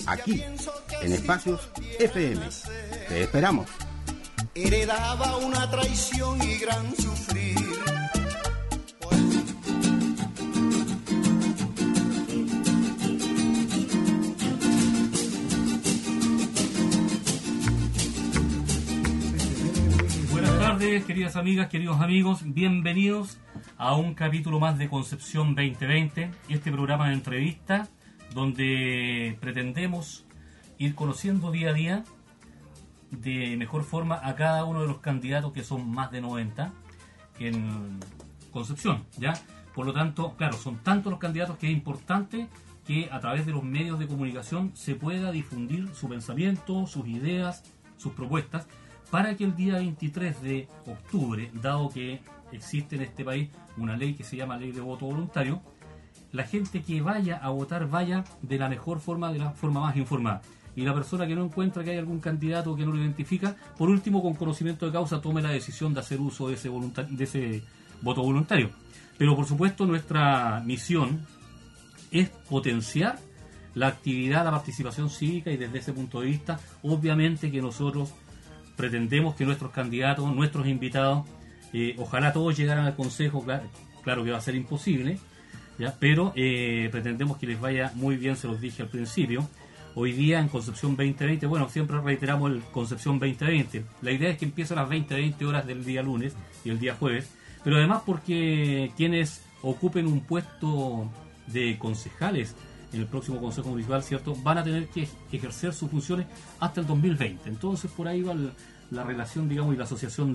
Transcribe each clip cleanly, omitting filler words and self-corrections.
aquí, en Espacios FM. Te esperamos. Heredaba una traición y gran sufrir. Buenas tardes, queridas amigas, queridos amigos, bienvenidos a un capítulo más de Concepción 2020, este programa de entrevista donde pretendemos ir conociendo día a día de mejor forma a cada uno de los candidatos, que son más de 90 en Concepción, ¿ya? Por lo tanto, claro, son tantos los candidatos que es importante que a través de los medios de comunicación se pueda difundir su pensamiento, sus ideas, sus propuestas, para que el día 23 de octubre, dado que existe en este país una ley que se llama Ley de Voto Voluntario, la gente que vaya a votar vaya de la mejor forma, de la forma más informada. Y la persona que no encuentra que hay algún candidato que no lo identifica, por último, con conocimiento de causa, tome la decisión de hacer uso de ese voto voluntario. Pero por supuesto nuestra misión es potenciar la actividad, la participación cívica, y desde ese punto de vista, obviamente que nosotros pretendemos que nuestros candidatos, nuestros invitados, ojalá todos llegaran al Consejo, claro que va a ser imposible, ¿ya? Pero pretendemos que les vaya muy bien, se los dije al principio. Hoy día en Concepción 2020, bueno, siempre reiteramos el Concepción 2020. La idea es que empiece a las 20 horas del día lunes y el día jueves, pero además porque quienes ocupen un puesto de concejales en el próximo Consejo Municipal, ¿cierto?, van a tener que ejercer sus funciones hasta el 2020. Entonces por ahí va la relación, digamos, y la asociación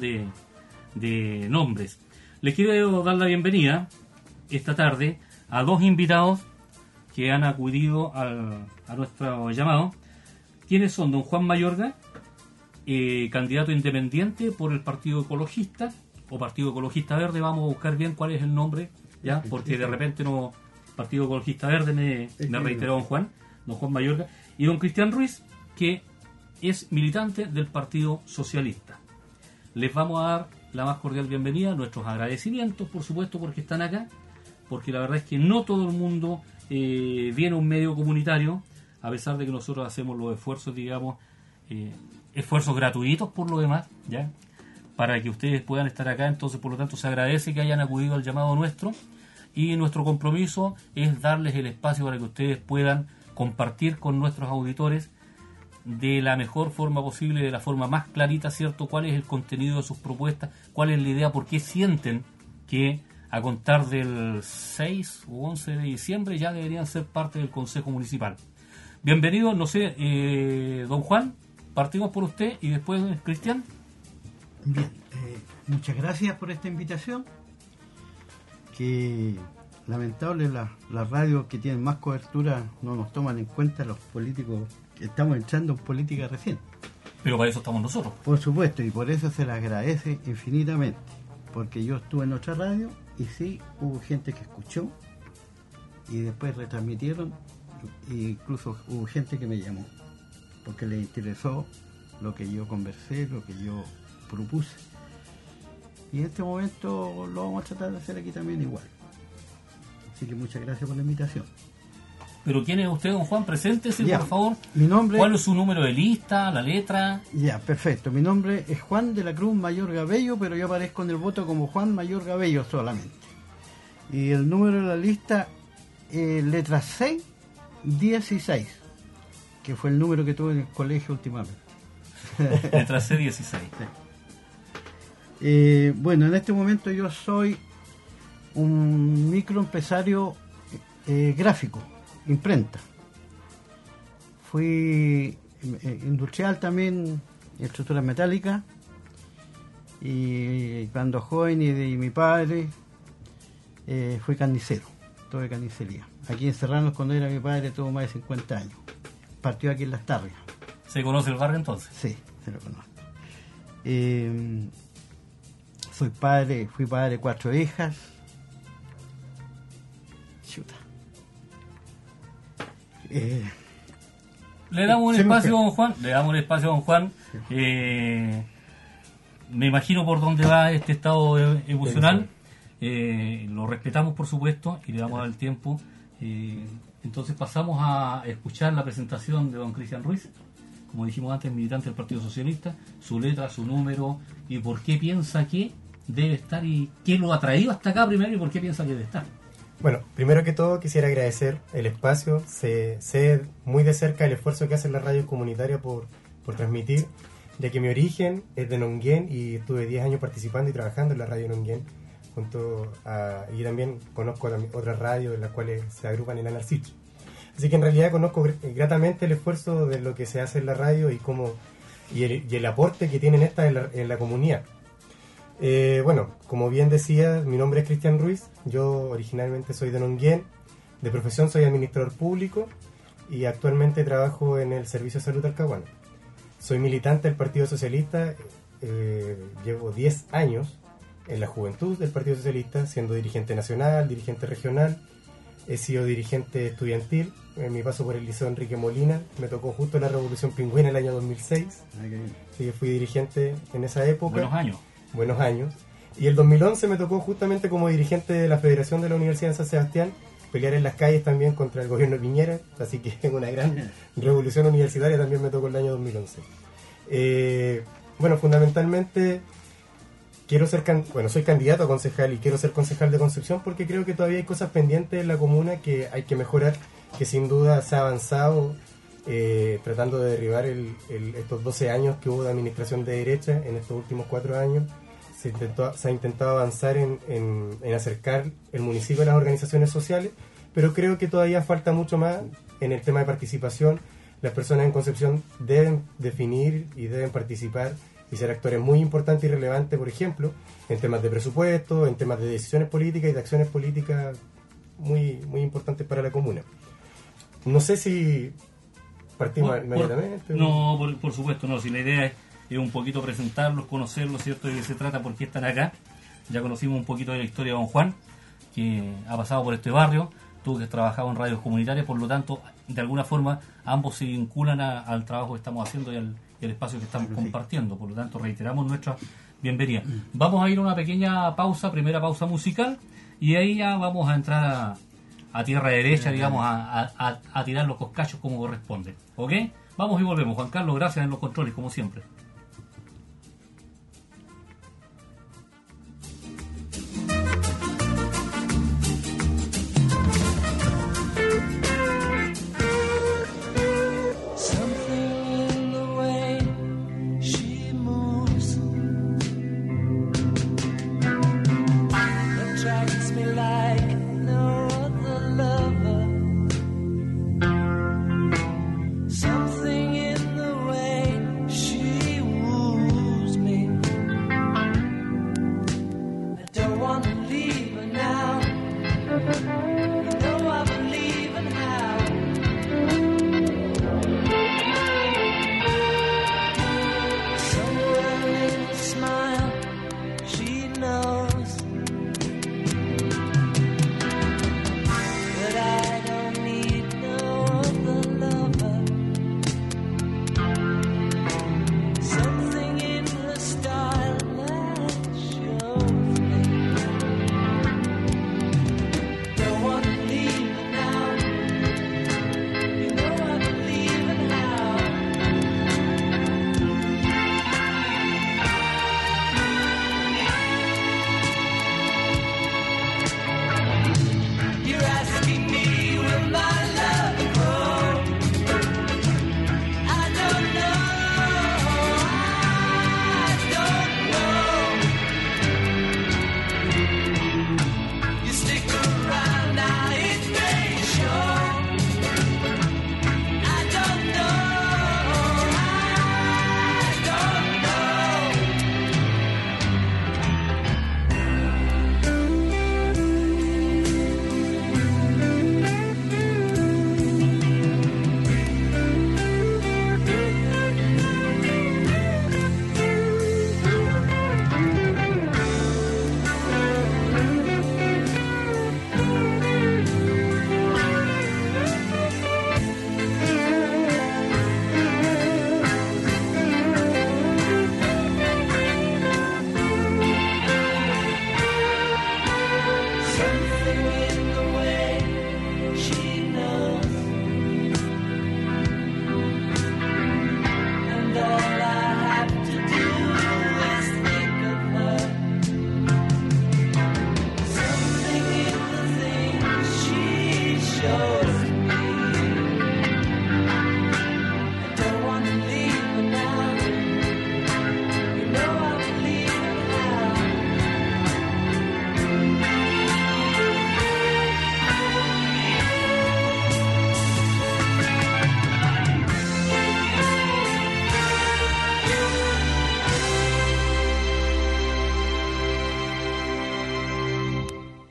de nombres. Les quiero dar la bienvenida esta tarde a dos invitados que han acudido a nuestro llamado. ¿Quiénes son? Don Juan Mayorga, candidato independiente por el Partido Ecologista o Partido Ecologista Verde. Vamos a buscar bien cuál es el nombre, ya, porque de repente no. Partido Ecologista Verde me reiteró don Juan Mayorga, y don Cristian Ruiz, que es militante del Partido Socialista. Les vamos a dar la más cordial bienvenida, nuestros agradecimientos, por supuesto, porque están acá, porque la verdad es que no todo el mundo viene a un medio comunitario, a pesar de que nosotros hacemos los esfuerzos, digamos, esfuerzos gratuitos por lo demás, ¿ya?, para que ustedes puedan estar acá. Entonces, por lo tanto, se agradece que hayan acudido al llamado nuestro, y nuestro compromiso es darles el espacio para que ustedes puedan compartir con nuestros auditores de la mejor forma posible, de la forma más clarita, ¿cierto?, cuál es el contenido de sus propuestas, cuál es la idea, por qué sienten que a contar del 6 o 11 de diciembre ya deberían ser parte del Consejo Municipal. Bienvenido, no sé, don Juan, partimos por usted y después Cristian. Bien, muchas gracias por esta invitación. Que lamentable las radios que tienen más cobertura no nos toman en cuenta los políticos que estamos entrando en política recién. Pero para eso estamos nosotros. Por supuesto, y por eso se les agradece infinitamente, porque yo estuve en otra radio y sí hubo gente que escuchó y después retransmitieron, e incluso hubo gente que me llamó porque les interesó lo que yo conversé, lo que yo propuse. Y en este momento lo vamos a tratar de hacer aquí también igual. Así que muchas gracias por la invitación. ¿Pero quién es usted, don Juan? Preséntese, por favor. Mi nombre... ¿Cuál es su número de lista, la letra? Ya, perfecto. Mi nombre es Juan de la Cruz Mayorga Bello, pero yo aparezco en el voto como Juan Mayorga Bello solamente. Y el número de la lista, letra 616, que fue el número que tuve en el colegio últimamente. Letra C16. Sí. Bueno, en este momento yo soy un microempresario gráfico, imprenta. Fui industrial también, estructura metálica, y cuando joven y de mi padre fui carnicero, tuve carnicería. Aquí en Serranos, cuando era mi padre, tuvo más de 50 años. Partió aquí en Las Tarrias. ¿Se conoce el barrio entonces? Sí, se lo conozco. Fui padre de 4 hijas. Chuta. Le damos un espacio a don Juan. Me imagino por dónde va este estado emocional. Lo respetamos, por supuesto, y le damos el tiempo Entonces pasamos a escuchar la presentación de don Cristian Ruiz, como dijimos antes, militante del Partido Socialista, su letra, su número y por qué piensa que debe estar y qué lo ha traído hasta acá primero y por qué piensa que debe estar. Bueno, primero que todo quisiera agradecer el espacio, sé muy de cerca el esfuerzo que hace la radio comunitaria por transmitir, ya que mi origen es de Nonguén y estuve 10 años participando y trabajando en la radio Nonguén, y también conozco otras radios en las cuales se agrupan en Anarcich. Así que en realidad conozco gratamente el esfuerzo de lo que se hace en la radio y el aporte que tienen estas en la comunidad. Bueno, como bien decía, mi nombre es Cristian Ruiz, yo originalmente soy de Nonguén, de profesión soy administrador público y actualmente trabajo en el Servicio de Salud Talcahuano. Soy militante del Partido Socialista, llevo 10 años en la juventud del Partido Socialista, siendo dirigente nacional, dirigente regional, he sido dirigente estudiantil, en mi paso por el Liceo Enrique Molina, me tocó justo la Revolución Pingüina el año 2006, así que fui dirigente en esa época. Buenos años. Y el 2011 me tocó justamente como dirigente de la Federación de la Universidad de San Sebastián, pelear en las calles también contra el gobierno de Piñera, así que en una gran revolución universitaria también me tocó el año 2011. Bueno, fundamentalmente soy candidato a concejal y quiero ser concejal de Concepción porque creo que todavía hay cosas pendientes en la comuna que hay que mejorar, que sin duda se ha avanzado tratando de derribar estos 12 años que hubo de administración de derecha. En estos últimos 4 años se ha intentado avanzar en acercar el municipio a las organizaciones sociales, pero creo que todavía falta mucho más en el tema de participación. Las personas en Concepción deben definir y deben participar y ser actores muy importantes y relevantes, por ejemplo, en temas de presupuesto, en temas de decisiones políticas y de acciones políticas muy, muy importantes para la comuna. No sé si partimos inmediatamente. No, por supuesto, no. Si la idea es un poquito presentarlos, conocerlos, ¿cierto? De qué se trata, por qué están acá. Ya conocimos un poquito de la historia de don Juan, que ha pasado por este barrio, tú que has trabajado en radios comunitarias, por lo tanto, de alguna forma, ambos se vinculan al trabajo que estamos haciendo y al espacio que estamos compartiendo. Por lo tanto, reiteramos nuestra bienvenida. Vamos a ir a una pequeña pausa, primera pausa musical, y ahí ya vamos a entrar a tierra derecha, digamos, a tirar los coscachos como corresponde. ¿Ok? Vamos y volvemos. Juan Carlos, gracias en los controles, como siempre. Something in the way she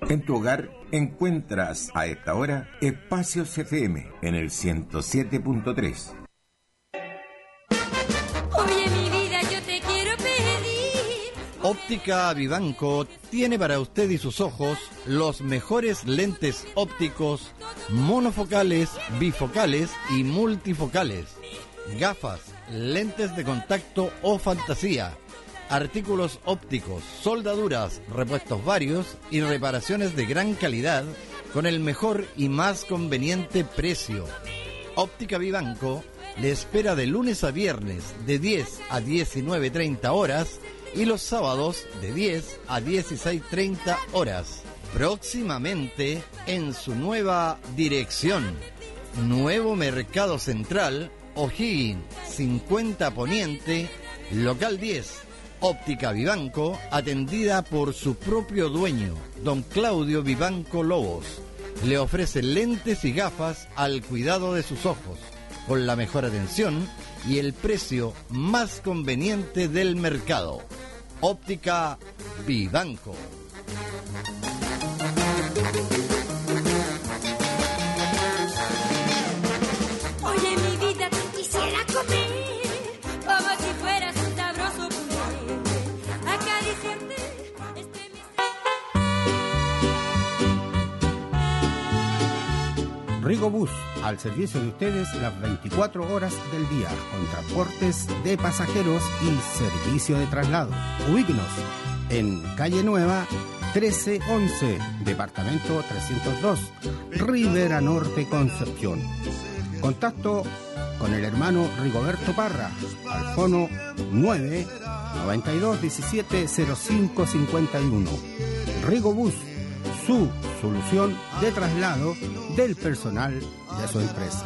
En tu hogar encuentras a esta hora Espacios FM en el 107.3. Oye, mi vida, yo te quiero pedir. Óptica Vivanco tiene para usted y sus ojos los mejores lentes ópticos monofocales, bifocales y multifocales. Gafas, lentes de contacto o fantasía. Artículos ópticos, soldaduras, repuestos varios y reparaciones de gran calidad con el mejor y más conveniente precio. Óptica Vivanco le espera de lunes a viernes de 10 a 19:30 horas y los sábados de 10 a 16:30 horas. Próximamente en su nueva dirección. Nuevo Mercado Central, O'Higgins, 50 Poniente, local 10. Óptica Vivanco, atendida por su propio dueño, don Claudio Vivanco Lobos. Le ofrece lentes y gafas al cuidado de sus ojos, con la mejor atención y el precio más conveniente del mercado. Óptica Vivanco. Oye, mi vida, te quisiera comer como si fueras un sabroso puré. Acariciarte Rigobús, al servicio de ustedes las 24 horas del día, con transportes de pasajeros y servicio de traslado. Ubíquenos en Calle Nueva 1311, Departamento 302, Rivera Norte, Concepción. Contacto con el hermano Rigoberto Parra, al fono 9 92 17 05 51. Rigobús, su solución de traslado del personal de su empresa.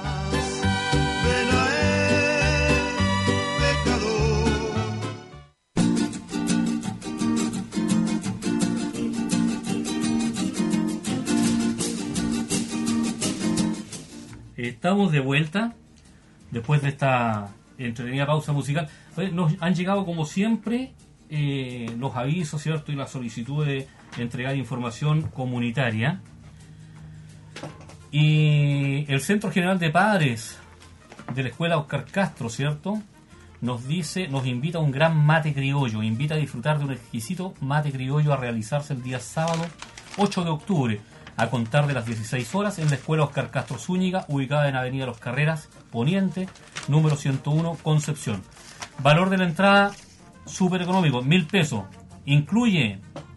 Estamos de vuelta después de esta entretenida pausa musical. Nos han llegado como siempre los avisos, ¿cierto? Y las solicitudes de entregar información comunitaria. Y el Centro General de Padres de la Escuela Oscar Castro, ¿cierto?, nos invita a un gran mate criollo, invita a disfrutar de un exquisito mate criollo a realizarse el día sábado 8 de octubre, a contar de las 16 horas en la Escuela Oscar Castro Zúñiga, ubicada en Avenida Los Carreras, Poniente, número 101, Concepción. Valor de la entrada súper económico, 1.000 pesos. Incluye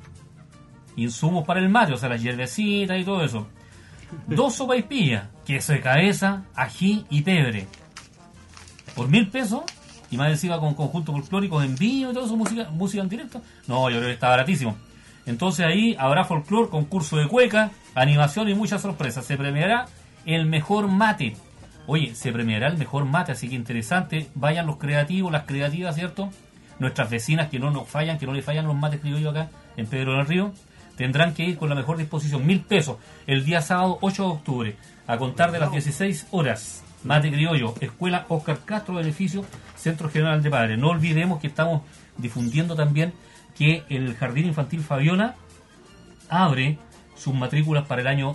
insumos para el mate, o sea, las hierbecitas y todo eso. 2 sopaipillas, queso de cabeza, ají y pebre. Por 1.000 pesos, y más encima con conjuntos folclóricos en vivo y todo eso, música en directo. No, yo creo que está baratísimo. Entonces ahí habrá folclore, concurso de cueca, animación y muchas sorpresas. Se premiará el mejor mate. Oye, se premiará el mejor mate, así que interesante. Vayan los creativos, las creativas, ¿cierto? Nuestras vecinas que no nos fallan, que no le fallan los mates criollos acá en Pedro del Río, tendrán que ir con la mejor disposición. 1.000 pesos el día sábado 8 de octubre, a contar de las 16 horas. Mate criollo, Escuela Oscar Castro, beneficio Centro General de Padres. No olvidemos que estamos difundiendo también que el Jardín Infantil Fabiola abre sus matrículas para el año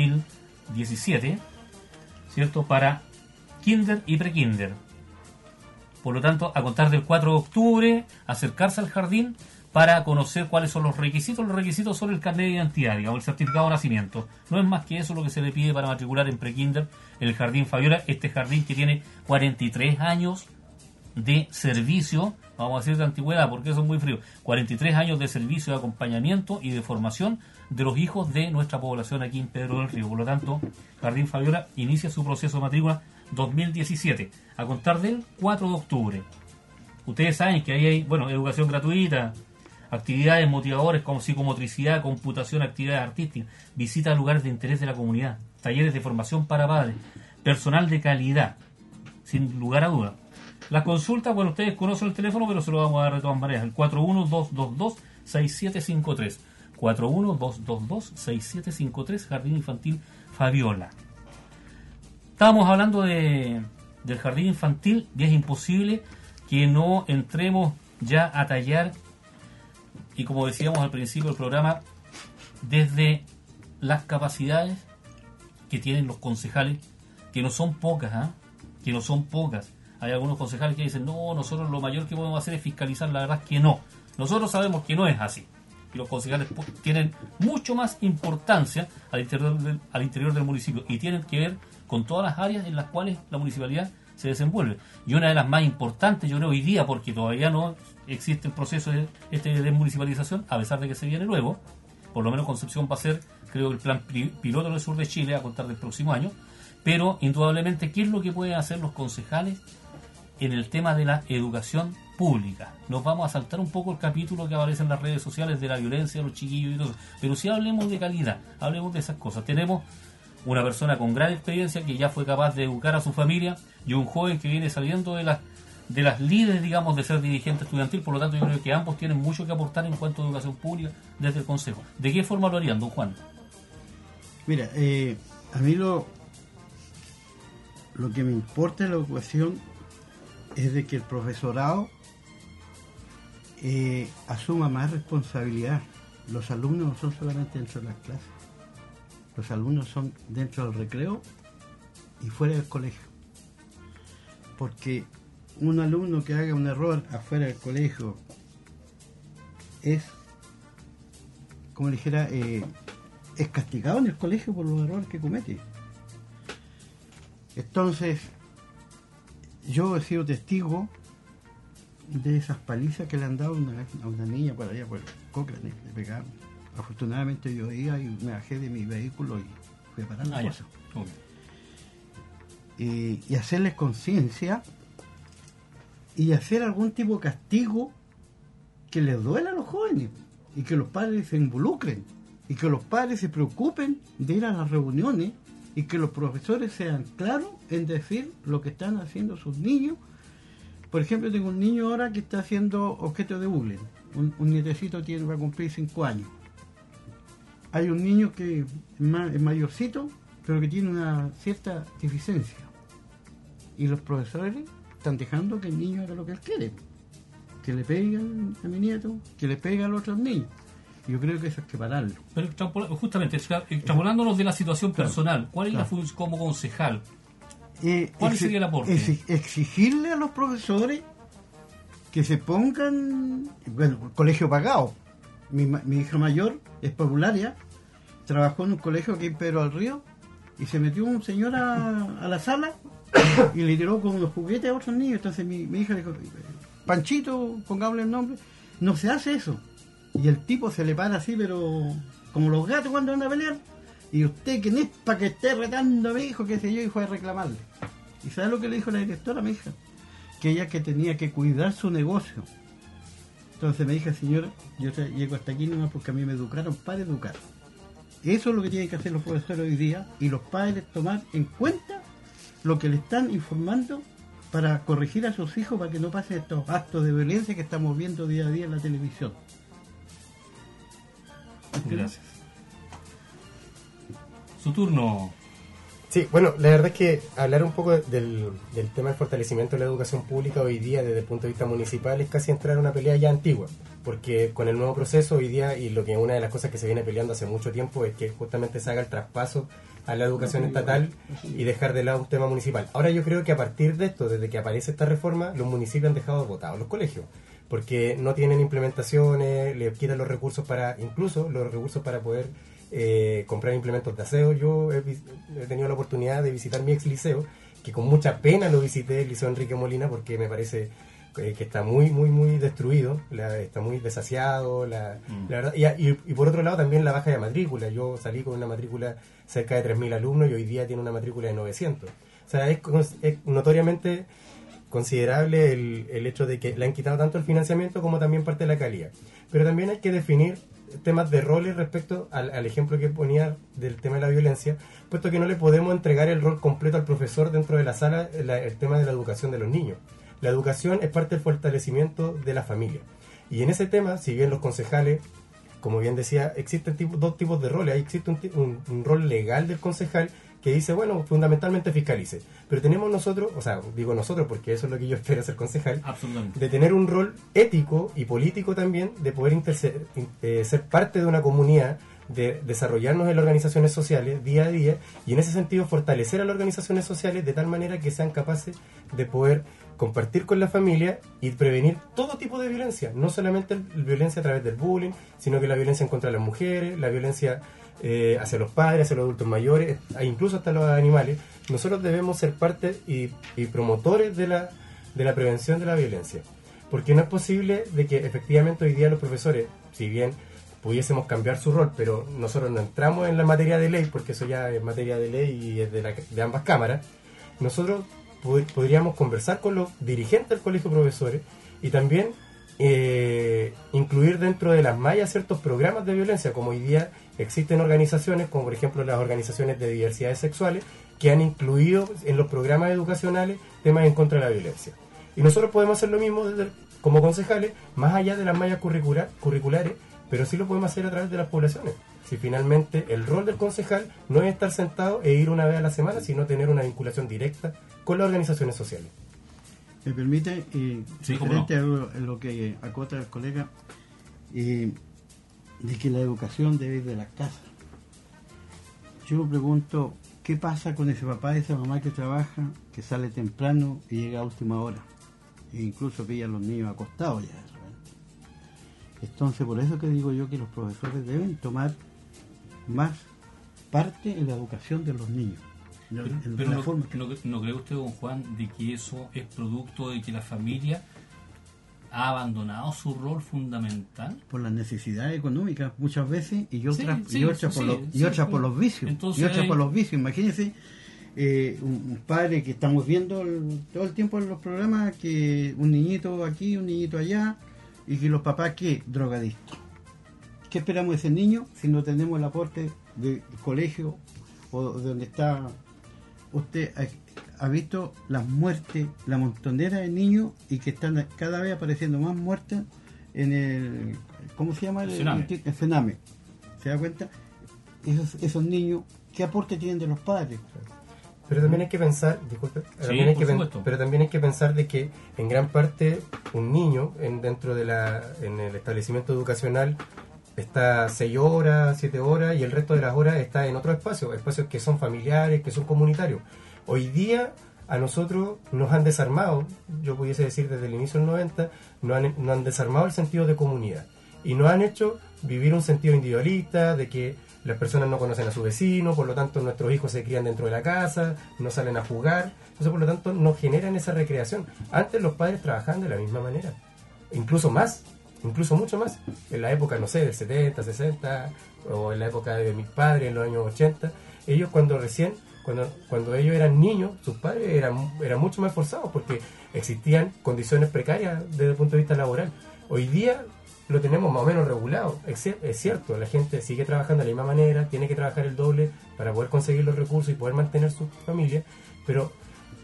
2017, ¿cierto?, para kinder y prekinder. Por lo tanto, a contar del 4 de octubre, acercarse al jardín para conocer cuáles son los requisitos. Los requisitos son el carnet de identidad, digamos, el certificado de nacimiento. No es más que eso lo que se le pide para matricular en prekinder en el Jardín Fabiola, este jardín que tiene 43 años de servicio, vamos a decir de antigüedad porque eso es muy frío, 43 años de servicio, de acompañamiento y de formación de los hijos de nuestra población aquí en Pedro del Río. Por lo tanto, Jardín Fabiola inicia su proceso de matrícula 2017 a contar del 4 de octubre. Ustedes saben que ahí hay, bueno, educación gratuita, actividades motivadoras como psicomotricidad, computación, actividades artísticas, visita a lugares de interés de la comunidad, talleres de formación para padres, personal de calidad, sin lugar a dudas. Las consultas, bueno, ustedes conocen el teléfono, pero se lo vamos a dar de todas maneras, el 41222-6753. 41222-6753, Jardín Infantil Fabiola. Estábamos hablando del Jardín Infantil y es imposible que no entremos ya a tallar, y como decíamos al principio del programa, desde las capacidades que tienen los concejales, que no son pocas, que no son pocas. Hay algunos concejales que dicen, no, nosotros lo mayor que podemos hacer es fiscalizar. La verdad es que no. Nosotros sabemos que no es así. Y los concejales tienen mucho más importancia al interior del municipio y tienen que ver con todas las áreas en las cuales la municipalidad se desenvuelve. Y una de las más importantes, yo creo, hoy día, porque todavía no existe el proceso de desmunicipalización, a pesar de que se viene luego, por lo menos Concepción va a ser, creo, el plan piloto del sur de Chile a contar del próximo año, pero indudablemente, ¿qué es lo que pueden hacer los concejales en el tema de la educación pública? Nos vamos a saltar un poco el capítulo que aparece en las redes sociales de la violencia de los chiquillos y todo eso, pero sí hablemos de calidad, hablemos de esas cosas. Tenemos una persona con gran experiencia que ya fue capaz de educar a su familia y un joven que viene saliendo de las líderes, digamos, de ser dirigente estudiantil. Por lo tanto, yo creo que ambos tienen mucho que aportar en cuanto a educación pública desde el Consejo. ¿De qué forma lo harían, don Juan? Mira, a mí lo que me importa en la educación es de que el profesorado asuma más responsabilidad. Los alumnos no son solamente dentro de las clases, los alumnos son dentro del recreo y fuera del colegio. Porque un alumno que haga un error afuera del colegio es, como dijera, es castigado en el colegio por los errores que comete. Entonces, yo he sido testigo de esas palizas que le han dado a una niña por allá por el Cochrane, le pegaron. Afortunadamente yo iba y me bajé de mi vehículo y fui a parar la cosa. Y hacerles conciencia y hacer algún tipo de castigo que les duela a los jóvenes y que los padres se involucren y que los padres se preocupen de ir a las reuniones y que los profesores sean claros en decir lo que están haciendo sus niños. Por ejemplo, tengo un niño ahora que está haciendo objeto de bullying, un nietecito va a cumplir 5 años. Hay un niño que es mayorcito, pero que tiene una cierta deficiencia. Y los profesores están dejando que el niño haga lo que él quiere. Que le pegue a mi nieto, que le pegue a los otros niños. Yo creo que eso hay que pararlo. Pero justamente, extrapolándonos de la situación personal, ¿cuál es la función como concejal? ¿Cuál sería el aporte? Exigirle a los profesores que se pongan, bueno, colegio pagado. Mi hija mayor es popularia, trabajó en un colegio aquí en Pedro del Río y se metió un señor a la sala y le tiró con unos juguetes a otros niños. Entonces mi hija dijo, Panchito, pongámosle el nombre, no se hace eso. Y el tipo se le para así, pero como los gatos cuando andan a pelear. Y usted, ¿quién es para que esté retando a mi hijo? Qué sé yo, y fue a reclamarle. ¿Y sabe lo que le dijo la directora a mi hija? Que ella que tenía que cuidar su negocio. Entonces me dijo, señora, yo llego hasta aquí nomás porque a mí me educaron para educar. Eso es lo que tienen que hacer los profesores hoy día y los padres tomar en cuenta lo que le están informando para corregir a sus hijos para que no pasen estos actos de violencia que estamos viendo día a día en la televisión. Gracias. Su turno. Sí, bueno, la verdad es que hablar un poco del tema del fortalecimiento de la educación pública hoy día desde el punto de vista municipal es casi entrar en una pelea ya antigua, porque con el nuevo proceso hoy día, y lo que una de las cosas que se viene peleando hace mucho tiempo es que justamente se haga el traspaso a la educación estatal y dejar de lado un tema municipal. Ahora yo creo que a partir de esto, desde que aparece esta reforma, los municipios han dejado botados los colegios, porque no tienen implementaciones, les quitan los recursos incluso los recursos para poder comprar implementos de aseo. Yo he tenido la oportunidad de visitar mi ex liceo, que con mucha pena lo visité, el Liceo Enrique Molina, porque me parece que está muy destruido, está muy desasiado, la verdad, y por otro lado también la baja de matrícula. Yo salí con una matrícula cerca de 3.000 alumnos y hoy día tiene una matrícula de 900. O sea, es notoriamente considerable el hecho de que le han quitado tanto el financiamiento como también parte de la calidad. Pero también hay que definir temas de roles respecto al ejemplo que ponía del tema de la violencia, puesto que no le podemos entregar el rol completo al profesor dentro de la sala, el tema de la educación de los niños. La educación es parte del fortalecimiento de la familia. Y en ese tema, si bien los concejales, como bien decía, existen dos tipos de roles. Existe un rol legal del concejal que dice, bueno, fundamentalmente fiscalice. Pero tenemos nosotros, o sea, digo nosotros porque eso es lo que yo espero ser concejal, de tener un rol ético y político también, de poder ser parte de una comunidad, de desarrollarnos en las organizaciones sociales día a día, y en ese sentido fortalecer a las organizaciones sociales de tal manera que sean capaces de poder compartir con la familia y prevenir todo tipo de violencia, no solamente la violencia a través del bullying, sino que la violencia en contra de las mujeres, la violencia hacia los padres, hacia los adultos mayores, e incluso hasta los animales. Nosotros debemos ser parte y promotores de la prevención de la violencia, porque no es posible de que efectivamente hoy día los profesores, si bien pudiésemos cambiar su rol, pero nosotros no entramos en la materia de ley, porque eso ya es materia de ley y es de ambas cámaras. Nosotros podríamos conversar con los dirigentes del colegio de profesores y también incluir dentro de las mallas ciertos programas de violencia, como hoy día existen organizaciones, como por ejemplo las organizaciones de diversidades sexuales, que han incluido en los programas educacionales temas en contra de la violencia. Y nosotros podemos hacer lo mismo como concejales, más allá de las mallas curriculares, pero sí lo podemos hacer a través de las poblaciones. Si finalmente el rol del concejal no es estar sentado e ir una vez a la semana, sino tener una vinculación directa con las organizaciones sociales. ¿Me permite, Sí, referente a lo que acota el colega, de que la educación debe ir de las casas? Yo me pregunto, ¿qué pasa con ese papá y esa mamá que trabaja, que sale temprano y llega a última hora? E incluso pilla a los niños acostados ya. Entonces, por eso que digo yo que los profesores deben tomar más parte en la educación de los niños. Pero no cree usted, don Juan, de que eso es producto de que la familia ha abandonado su rol fundamental? Por las necesidades económicas muchas veces y otras por los vicios. Entonces, y otras por los vicios. Imagínense un padre que estamos viendo todo el tiempo en los programas, que un niñito aquí, un niñito allá, y que los papás, ¿qué? Drogadictos. ¿Qué esperamos de ese niño si no tenemos el aporte del colegio o de donde está? Usted ha visto las muertes, la montonera de niños, y que están cada vez apareciendo más muertes en el, ¿cómo se llama? El Sename. ¿Se da cuenta? Esos niños, ¿qué aporte tienen de los padres? Pero también hay que pensar, disculpe, pero también hay que pensar de que en gran parte un niño dentro de en el establecimiento educacional está 6 horas, 7 horas, y el resto de las horas está en otros espacios que son familiares, que son comunitarios. Hoy día a nosotros nos han desarmado, yo pudiese decir desde el inicio del 90, nos han desarmado el sentido de comunidad y nos han hecho vivir un sentido individualista, de que las personas no conocen a su vecino, por lo tanto nuestros hijos se crían dentro de la casa, no salen a jugar, entonces por lo tanto no generan esa recreación. Antes los padres trabajaban de la misma manera, incluso mucho más, en la época, no sé, del 70, 60, o en la época de mis padres, en los años 80, ellos cuando ellos eran niños, sus padres eran mucho más esforzados porque existían condiciones precarias desde el punto de vista laboral. Hoy día lo tenemos más o menos regulado. Es cierto, la gente sigue trabajando de la misma manera, tiene que trabajar el doble para poder conseguir los recursos y poder mantener su familia, pero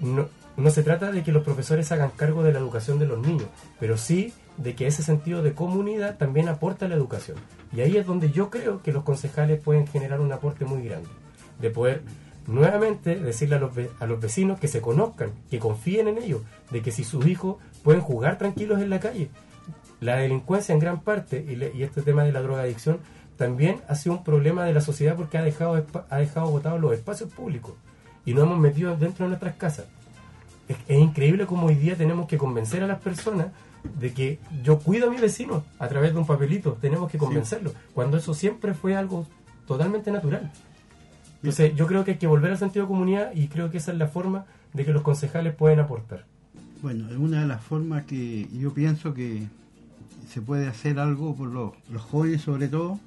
no se trata de que los profesores hagan cargo de la educación de los niños, pero sí de que ese sentido de comunidad también aporta a la educación. Y ahí es donde yo creo que los concejales pueden generar un aporte muy grande, de poder nuevamente decirle a los vecinos que se conozcan, que confíen en ellos, de que si sus hijos pueden jugar tranquilos en la calle. La delincuencia en gran parte, y este tema de la drogadicción, también ha sido un problema de la sociedad porque ha dejado botados los espacios públicos y nos hemos metido dentro de nuestras casas. Es increíble cómo hoy día tenemos que convencer a las personas de que yo cuido a mi vecino a través de un papelito, tenemos que convencerlo, cuando eso siempre fue algo totalmente natural. Entonces yo creo que hay que volver al sentido de comunidad y creo que esa es la forma de que los concejales pueden aportar. Bueno, es una de las formas que yo pienso que se puede hacer algo por los jóvenes, sobre todo,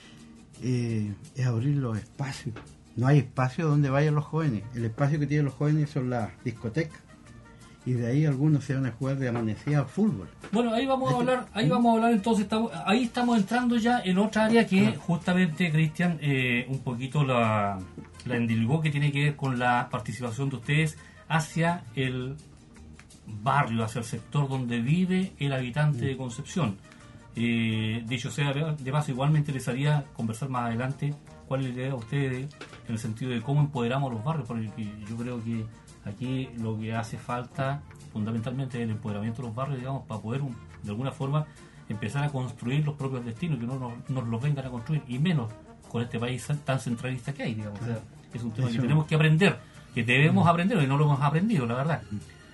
es abrir los espacios. No hay espacio donde vayan los jóvenes. El espacio que tienen los jóvenes son las discotecas, y de ahí algunos se van a jugar de amanecida al fútbol. Bueno, ahí vamos a hablar entonces, ahí estamos entrando ya en otra área que justamente Cristian un poquito la endilgó, que tiene que ver con la participación de ustedes hacia el barrio, hacia el sector donde vive el habitante de Concepción. Dicho sea de paso, igual me interesaría conversar más adelante cuál es la idea de ustedes en el sentido de cómo empoderamos los barrios, porque yo creo que aquí lo que hace falta fundamentalmente es el empoderamiento de los barrios, digamos, para poder de alguna forma empezar a construir los propios destinos, que no nos los vengan a construir, y menos con este país tan centralista que hay, digamos. O sea, es un tema que tenemos que aprender, que debemos aprender, y no lo hemos aprendido, la verdad.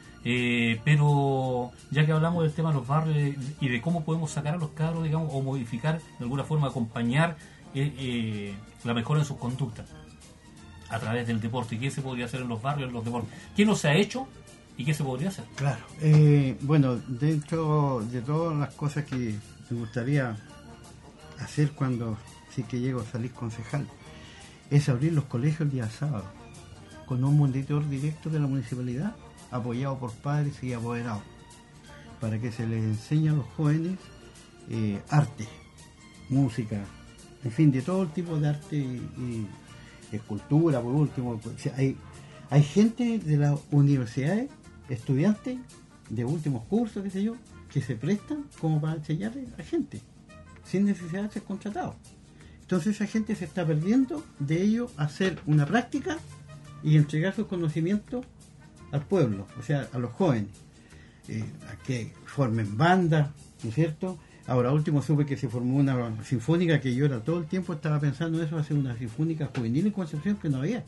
Pero ya que hablamos del tema de los barrios y de cómo podemos sacar a los cabros, digamos, o modificar, de alguna forma, acompañar la mejora en sus conductas a través del deporte, ¿qué se podría hacer en los barrios, en los deportes? ¿Qué no se ha hecho y qué se podría hacer? Claro. Bueno, dentro de todas las cosas que me gustaría hacer cuando sí que llego a salir concejal, es abrir los colegios el día sábado, con un monitor directo de la municipalidad, apoyado por padres y apoderados, para que se les enseñe a los jóvenes arte, música, en fin, de todo el tipo de arte y escultura, por último. O sea, hay gente de las universidades, estudiantes de últimos cursos, qué sé yo, que se prestan como para enseñarle a gente, sin necesidad de ser contratado. Entonces esa gente se está perdiendo de ello hacer una práctica y entregar sus conocimientos al pueblo, o sea, a los jóvenes, a que formen bandas, ¿no es cierto? Ahora último supe que se formó una sinfónica, que yo era todo el tiempo estaba pensando en eso, hacer una sinfónica juvenil en Concepción, que no había.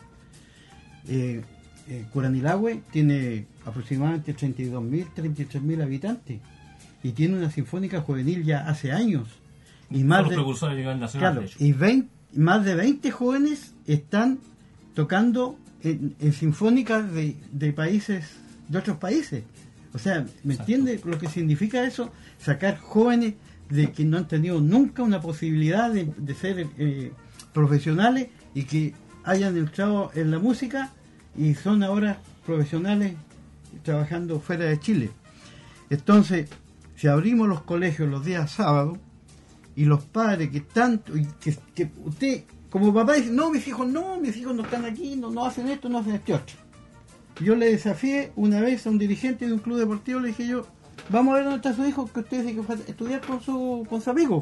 Curanilahue tiene aproximadamente 32.000, 33.000 habitantes y tiene una sinfónica juvenil ya hace años. Y más los precursores a nivel nacional, claro, y más de 20 jóvenes están tocando en sinfónicas de países, de otros países. O sea, ¿me entiende lo que significa eso? Sacar jóvenes de que no han tenido nunca una posibilidad de ser profesionales y que hayan entrado en la música y son ahora profesionales trabajando fuera de Chile. Entonces, si abrimos los colegios los días sábados y los padres que tanto, que usted como papá dice, no, mis hijos no están aquí, no hacen esto, no hacen este otro. Yo le desafié una vez a un dirigente de un club deportivo, le dije yo, vamos a ver dónde está su hijo, que usted dice que fue a estudiar con su amigo.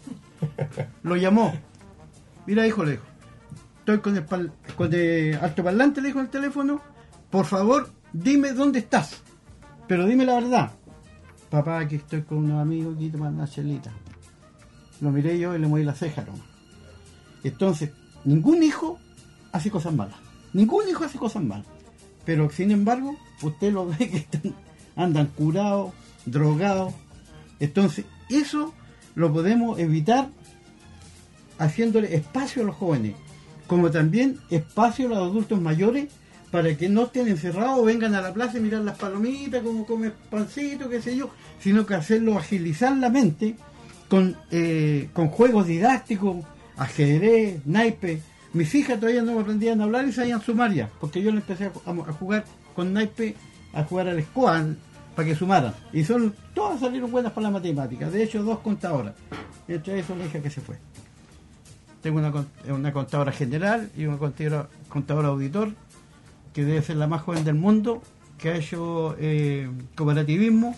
Lo llamó. Mira, hijo, le dijo, estoy con el altoparlante, le dijo en el teléfono, por favor, dime dónde estás, pero dime la verdad. Papá, aquí estoy con unos amigos, aquí tomando una chelita. Lo miré yo y le moví la ceja nomás. Entonces, ningún hijo hace cosas malas. Ningún hijo hace cosas malas. Pero, sin embargo, usted lo ve que andan curados, drogados. Entonces, eso lo podemos evitar haciéndole espacio a los jóvenes, como también espacio a los adultos mayores, para que no estén encerrados o vengan a la plaza y mirar las palomitas, como comer pancito, qué sé yo, sino que hacerlo agilizar la mente con juegos didácticos, ajedrez, naipe. Mis hijas todavía no aprendían a hablar y sabían sumar ya, porque yo le empecé a jugar con naipe, a jugar al squad para que sumaran. Y todas salieron buenas para la matemática. De hecho, 2 contadoras. Entre eso la hija que se fue. Tengo una contadora general y una contadora auditor, que debe ser la más joven del mundo, que ha hecho cooperativismo,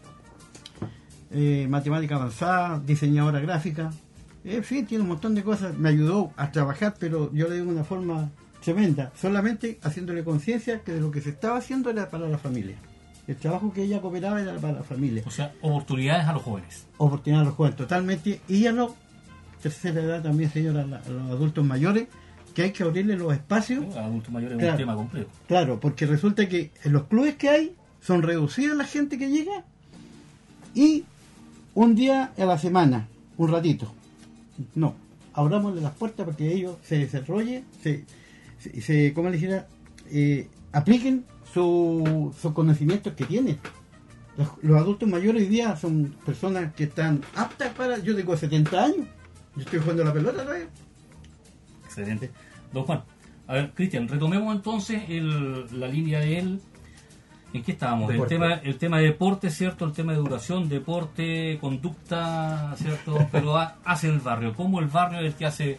matemática avanzada, diseñadora gráfica. En fin, tiene un montón de cosas. Me ayudó a trabajar, pero yo le digo de una forma tremenda, solamente haciéndole conciencia que de lo que se estaba haciendo era para la familia. El trabajo que ella cooperaba era para la familia. O sea, oportunidades a los jóvenes. Oportunidades a los jóvenes, totalmente. Y a la tercera edad también, señora, a los adultos mayores, que hay que abrirle los espacios. A adultos mayores, claro, es un tema complejo. Claro, porque resulta que en los clubes que hay son reducidas la gente que llega y un día a la semana, un ratito. No, abramosle las puertas para que ellos se desarrollen, ¿cómo le dijera? Apliquen sus conocimientos que tienen. Los adultos mayores hoy día son personas que están aptas para... Yo tengo 70 años, yo estoy jugando la pelota todavía. Excelente. Don Juan, a ver, Cristian, retomemos entonces la línea de él. ¿En qué estábamos? El tema de deporte, ¿cierto? El tema de educación, deporte, conducta, ¿cierto? Pero hace el barrio. ¿Cómo el barrio es el que hace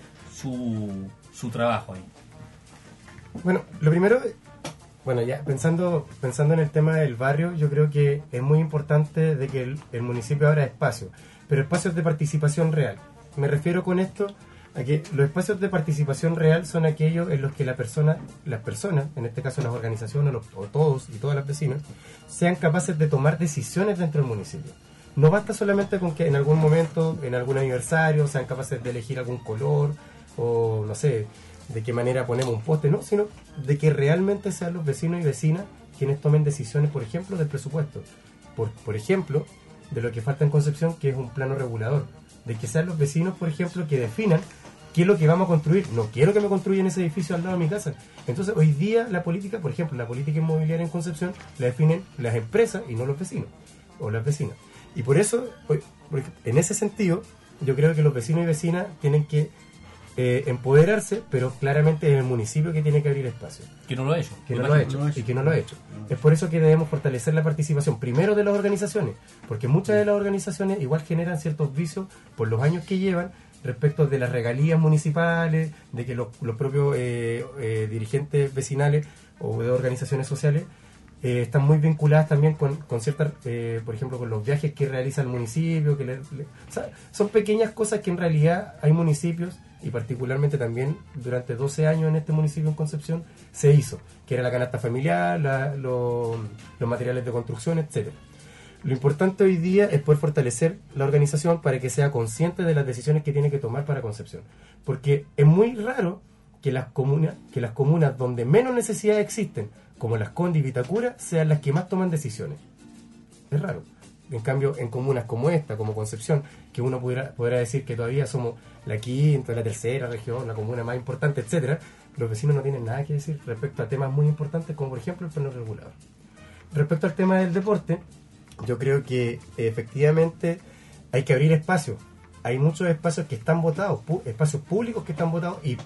su trabajo ahí? Bueno, lo primero, ya pensando en el tema del barrio, yo creo que es muy importante de que el municipio abra espacios, pero espacios de participación real. Me refiero con esto a que los espacios de participación real son aquellos en los que las personas, en este caso las organizaciones o todos y todas las vecinas, sean capaces de tomar decisiones dentro del municipio. No basta solamente con que en algún momento, en algún aniversario, sean capaces de elegir algún color, o no sé, de qué manera ponemos un poste, no, sino de que realmente sean los vecinos y vecinas quienes tomen decisiones, por ejemplo, del presupuesto. Por ejemplo, de lo que falta en Concepción, que es un plano regulador. De que sean los vecinos, por ejemplo, que definan qué es lo que vamos a construir. No quiero que me construyan ese edificio al lado de mi casa. Entonces, hoy día la política, por ejemplo, la política inmobiliaria en Concepción, la definen las empresas y no los vecinos o las vecinas. Y por eso, en ese sentido, yo creo que los vecinos y vecinas tienen que empoderarse, pero claramente es el municipio que tiene que abrir espacio. Que no lo ha hecho. Que no lo ha hecho. Y que no lo ha hecho. Es por eso que debemos fortalecer la participación, primero de las organizaciones, porque muchas de las organizaciones igual generan ciertos vicios por los años que llevan respecto de las regalías municipales, de que los propios dirigentes vecinales o de organizaciones sociales están muy vinculadas también con ciertas, por ejemplo, con los viajes que realiza el municipio, o sea, son pequeñas cosas que en realidad hay municipios, y particularmente también durante 12 años en este municipio en Concepción se hizo, que era la canasta familiar, los materiales de construcción, etcétera. Lo importante hoy día es poder fortalecer la organización para que sea consciente de las decisiones que tiene que tomar para Concepción, porque es muy raro que las comunas donde menos necesidades existen, como Las Condes y Vitacura, sean las que más toman decisiones. Es raro. En cambio, en comunas como esta, como Concepción, que uno podrá decir que todavía somos la quinta, la tercera región, la comuna más importante, etcétera, los vecinos no tienen nada que decir respecto a temas muy importantes como por ejemplo el plano regulador. Respecto al tema del deporte, yo creo que efectivamente hay que abrir espacios. Hay muchos espacios que están votados, espacios públicos que están votados y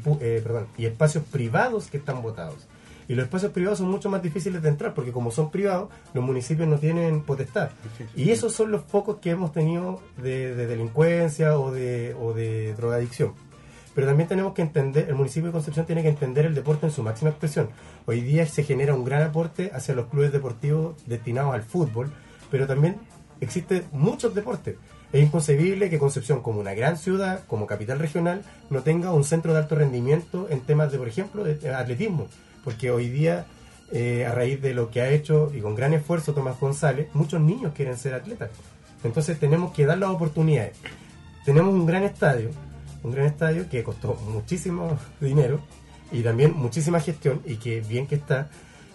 espacios privados que están votados. Y los espacios privados son mucho más difíciles de entrar porque como son privados, los municipios no tienen potestad. Y esos son los focos que hemos tenido de delincuencia o de drogadicción. Pero también tenemos que entender, el municipio de Concepción tiene que entender el deporte en su máxima expresión. Hoy día se genera un gran aporte hacia los clubes deportivos destinados al fútbol, pero también existen muchos deportes. Es inconcebible que Concepción, como una gran ciudad, como capital regional, no tenga un centro de alto rendimiento en temas de, por ejemplo, de atletismo. Porque hoy día, a raíz de lo que ha hecho y con gran esfuerzo Tomás González, muchos niños quieren ser atletas. Entonces tenemos que dar las oportunidades. Tenemos un gran estadio que costó muchísimo dinero y también muchísima gestión y que bien que está,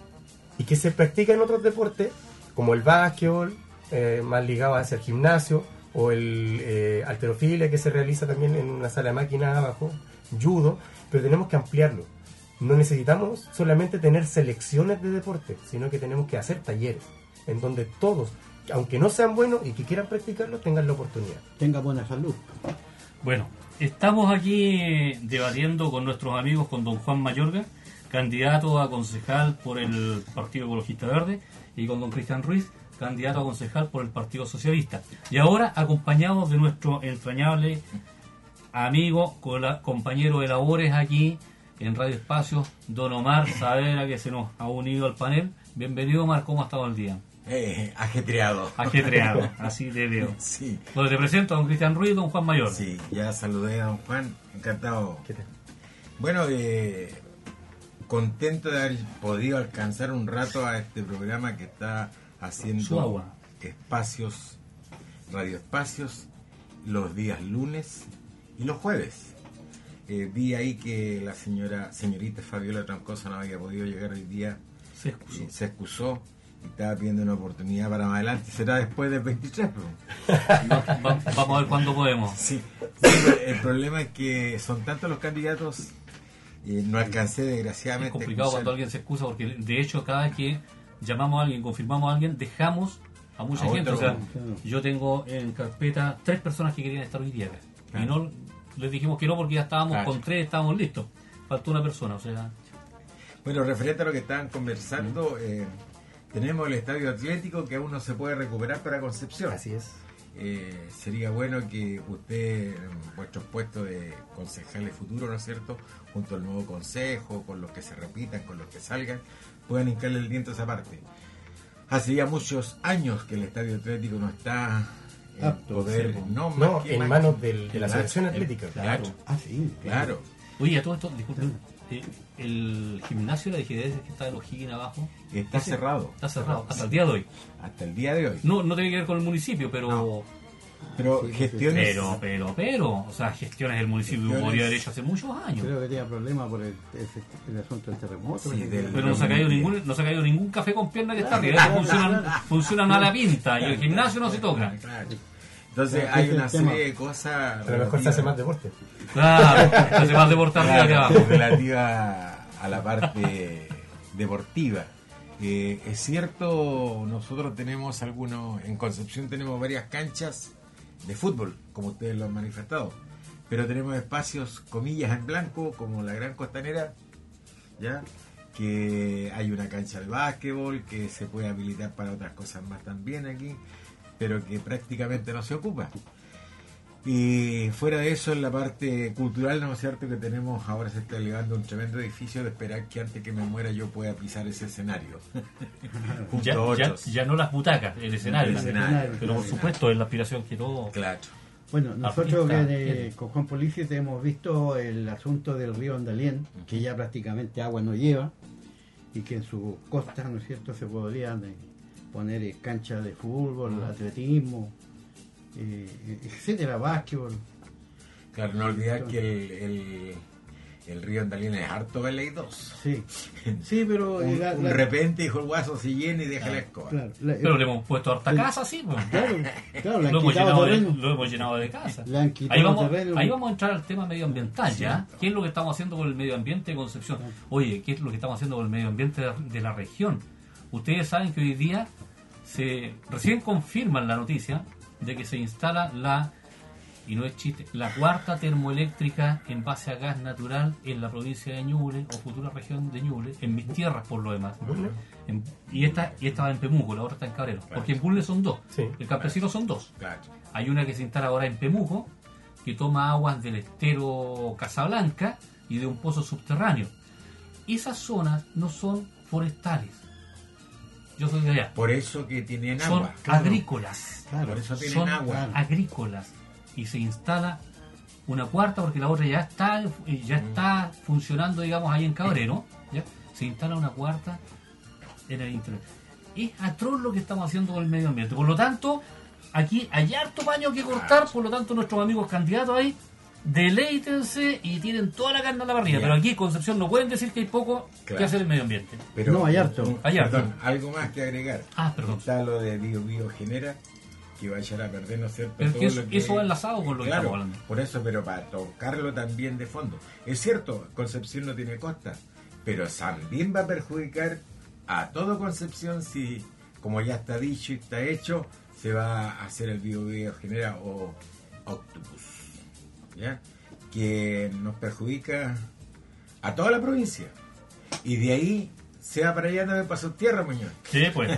y que se practica en otros deportes como el básquetbol, más ligado hacia el gimnasio, o el halterofilia que se realiza también en una sala de máquinas abajo, judo, pero tenemos que ampliarlo. No necesitamos solamente tener selecciones de deporte, sino que tenemos que hacer talleres en donde todos, aunque no sean buenos y que quieran practicarlo, tengan la oportunidad. Tenga buena salud. Bueno, estamos aquí debatiendo con nuestros amigos, con don Juan Mayorga, candidato a concejal por el Partido Ecologista Verde, y con don Cristian Ruiz, candidato a concejal por el Partido Socialista. Y ahora acompañados de nuestro entrañable amigo, compañero de labores aquí en Radio Espacio, don Omar Saavedra, que se nos ha unido al panel. Bienvenido, Omar, ¿cómo ha estado el día? Ajetreado, así te veo. Sí. Bueno, te presento a don Cristian Ruiz y don Juan Mayor. Sí, ya saludé a don Juan, encantado. Bueno, contento de haber podido alcanzar un rato a este programa que está haciendo espacios, radioespacios, los días lunes y los jueves. Vi ahí que la señorita Fabiola Troncoso no había podido llegar hoy día. Se excusó y estaba pidiendo una oportunidad para más adelante. Será después del 23. Vamos a ver cuándo podemos. Sí, el problema es que son tantos los candidatos, no alcancé desgraciadamente. Es complicado cuando alguien se excusa, porque de hecho cada vez que llamamos a alguien, confirmamos a alguien, dejamos a mucha gente. O sea, yo tengo en carpeta 3 personas que querían estar hoy día y no les dijimos que no porque ya estábamos con 3, estábamos listos. Faltó una persona, o sea. Bueno, referente a lo que estaban conversando, tenemos el estadio atlético que aún no se puede recuperar para Concepción. Así es. Sería bueno que usted, en vuestros puestos de concejales futuros, ¿no es cierto?, junto al nuevo consejo, con los que se repitan, con los que salgan, puedan hincarle el diente a esa parte. Hace ya muchos años que el estadio atlético no está en poder, en manos de la selección atlética. Claro. Claro. Oye, a todo esto, disculpen, el gimnasio de la DGD que está en O'Higgins abajo está cerrado. Está cerrado hasta el día de hoy. Hasta el día de hoy. No tiene que ver con el municipio, pero Pero Sí, gestiones... Pero, o sea, gestiones del municipio Gestiones- podría haber hecho hace muchos años. Creo que tenía problemas por el asunto del terremoto. Sí, del- Pero no se ha caído ningún café con pierna que está arriba. Funcionan a la pinta y el gimnasio no se toca. Claro. Entonces Claro, hay ese es una el tema. serie de cosas... A lo mejor se hace más deporte. Claro, se hace más deporte arriba que abajo. relativa a la parte deportiva. Es cierto, nosotros tenemos en Concepción tenemos varias canchas de fútbol, como ustedes lo han manifestado, pero tenemos espacios, comillas, en blanco, como la Gran Costanera, ¿ya? Que hay una cancha de básquetbol que se puede habilitar para otras cosas más también aquí, pero que prácticamente no se ocupa. Y fuera de eso, en la parte cultural, ¿no es cierto? Que tenemos, ahora se está elevando un tremendo edificio de esperar que antes que me muera yo pueda pisar ese escenario. Junto a otros. Ya no las butacas, el escenario. El escenario. Pero por supuesto es la aspiración que todo... Claro. Bueno, nosotros Artista, con Juan Policia hemos visto el asunto del río Andalien, que ya prácticamente agua no lleva, y que en sus costas, ¿no es cierto?, se podrían poner canchas de fútbol, atletismo, etcétera, básquetbol. Claro, no olvidar que el río Andalien es harto veleidoso. Sí, sí, pero... Un repente, dijo el guaso, se llena y deja la escoba. Claro, Pero le hemos puesto harta casa, sí. Pues. claro, le han Lo hemos, quitado terreno. lo hemos llenado de casa. Le han quitado terreno. Ahí vamos a entrar al tema medioambiental, ¿ya? ¿Qué es lo que estamos haciendo con el medio ambiente de Concepción? Oye, ¿qué es lo que estamos haciendo con el medio ambiente de la región? Ustedes saben que hoy día recién confirman la noticia de que se instala y no es chiste, la cuarta termoeléctrica en base a gas natural en la provincia de Ñuble o futura región de Ñuble, en mis tierras por lo demás. Y esta va en Pemuco, la otra está en Cabrero. Porque en Bulnes son dos, Sí. el campesino son dos. Claro. Hay una que se instala ahora en Pemuco, que toma aguas del estero Casablanca y de un pozo subterráneo. Esas zonas no son forestales. Yo soy de allá. Por eso que tienen Son agua. agrícolas. Por eso tienen Son agua. agrícolas. Y se instala una cuarta, porque la otra ya está funcionando, digamos, ahí en Cabrero. ¿Ya? Se instala una cuarta en el interior. Es atroz lo que estamos haciendo con el medio ambiente. Por lo tanto, aquí hay harto paño que cortar. Por lo tanto, nuestros amigos candidatos ahí, deleítense y tienen toda la carne a la parrilla. Ya. Pero aquí en Concepción no pueden decir que hay poco que Claro. hacer el medio ambiente. Pero, No, hay harto. Hay harto. Perdón, algo más que agregar. Perdón. Está lo de Bio Genera, que va a echar a perder, ¿no es cierto? Pero todo que eso, lo que- eso va enlazado con lo que Claro, estamos hablando. por eso, pero para tocarlo también de fondo. Es cierto, Concepción no tiene costa, pero también va a perjudicar a todo Concepción si, como ya está dicho y está hecho, se va a hacer el Bio Genera o Octopus, ¿ya? Que nos perjudica a toda la provincia. Y de ahí se va para allá, no me pasó tierra, Muñoz. Sí, pues.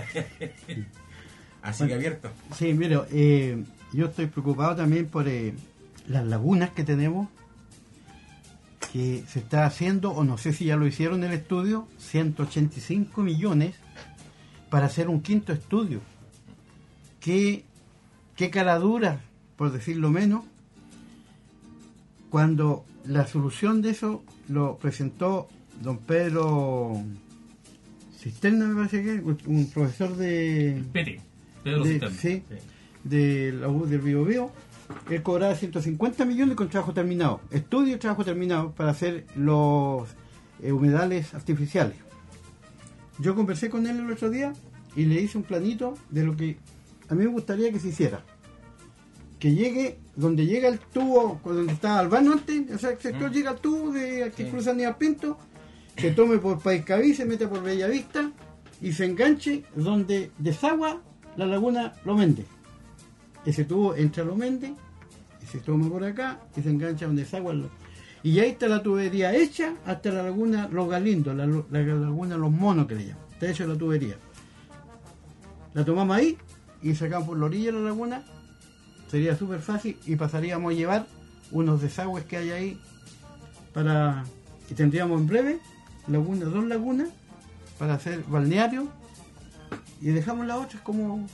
Así que abierto. Sí, mira, yo estoy preocupado también por las lagunas que tenemos, que se está haciendo, o no sé si ya lo hicieron en el estudio, 185 millones para hacer un quinto estudio. Qué cara dura, por decirlo menos, cuando la solución de eso lo presentó don Pedro Cisterna, me parece que un profesor de... Pedro Cisterna. Sí, de la U del Bío Bío. Él cobraba 150 millones con trabajo terminado, estudio y trabajo terminado para hacer los humedales artificiales. Yo conversé con él el otro día y le hice un planito de lo que a mí me gustaría que se hiciera. Que llegue, donde llega el tubo, donde estaba Albano antes, o sea, el sector llega al tubo de que cruza Aníbal Pinto, se tome por Paiscaví, se mete por Bellavista y se enganche donde desagua la laguna Lomende. Ese tubo entra a Lomende y se toma por acá y se engancha donde desagua. Y ahí está la tubería hecha hasta la laguna Los Galindos, la laguna Los Monos que le llaman. Está hecha la tubería. La tomamos ahí y sacamos por la orilla de la laguna. Sería súper fácil y pasaríamos a llevar unos desagües que hay ahí para que tendríamos en breve dos lagunas para hacer balneario y dejamos las otras como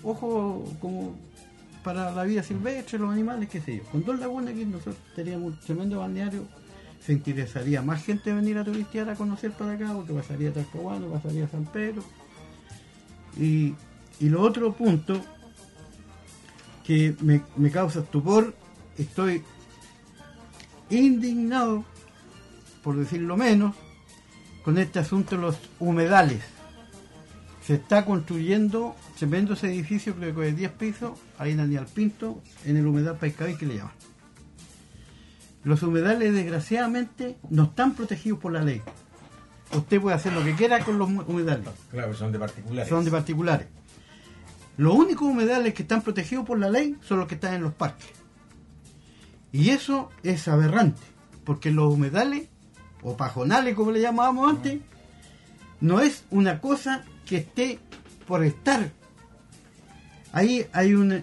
para la vida silvestre, los animales, qué sé yo. Con dos lagunas aquí nosotros teníamos un tremendo balneario, se interesaría más gente venir a turistear a conocer para acá, porque pasaría a Talcahuano, pasaría a San Pedro. Y lo otro punto que me causa estupor. Estoy indignado, por decirlo menos, con este asunto de los humedales. Se está construyendo tremendos edificios, creo que de 10 pisos, ahí en Aníbal Pinto, en el humedal Paiscaví, que le llaman. Los humedales, desgraciadamente, no están protegidos por la ley. Usted puede hacer lo que quiera con los humedales. Claro, son de particulares. Son de particulares. Los únicos humedales que están protegidos por la ley son los que están en los parques. Y eso es aberrante, porque los humedales, o pajonales como le llamábamos antes, no es una cosa que esté por estar. Ahí hay una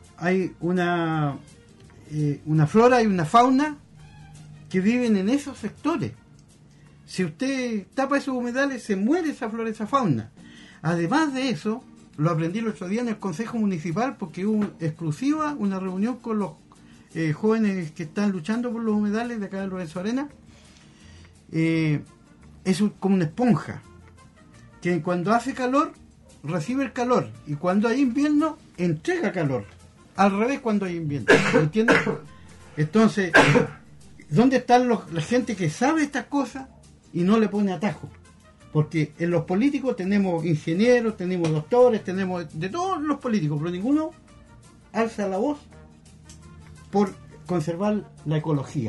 flora y una fauna que viven en esos sectores. Si usted tapa esos humedales, se muere esa flora y esa fauna. Además de eso, lo aprendí el otro día en el Consejo Municipal, porque hubo exclusiva una reunión con los jóvenes que están luchando por los humedales de acá de Lorenzo Arena. Es como una esponja, que cuando hace calor, recibe el calor, y cuando hay invierno, entrega calor. Al revés cuando hay invierno. ¿Me entiendes? Entonces, ¿dónde están la gente que sabe estas cosas y no le pone atajo? Porque en los políticos tenemos ingenieros, tenemos doctores, tenemos de todos los políticos, pero ninguno alza la voz por conservar la ecología.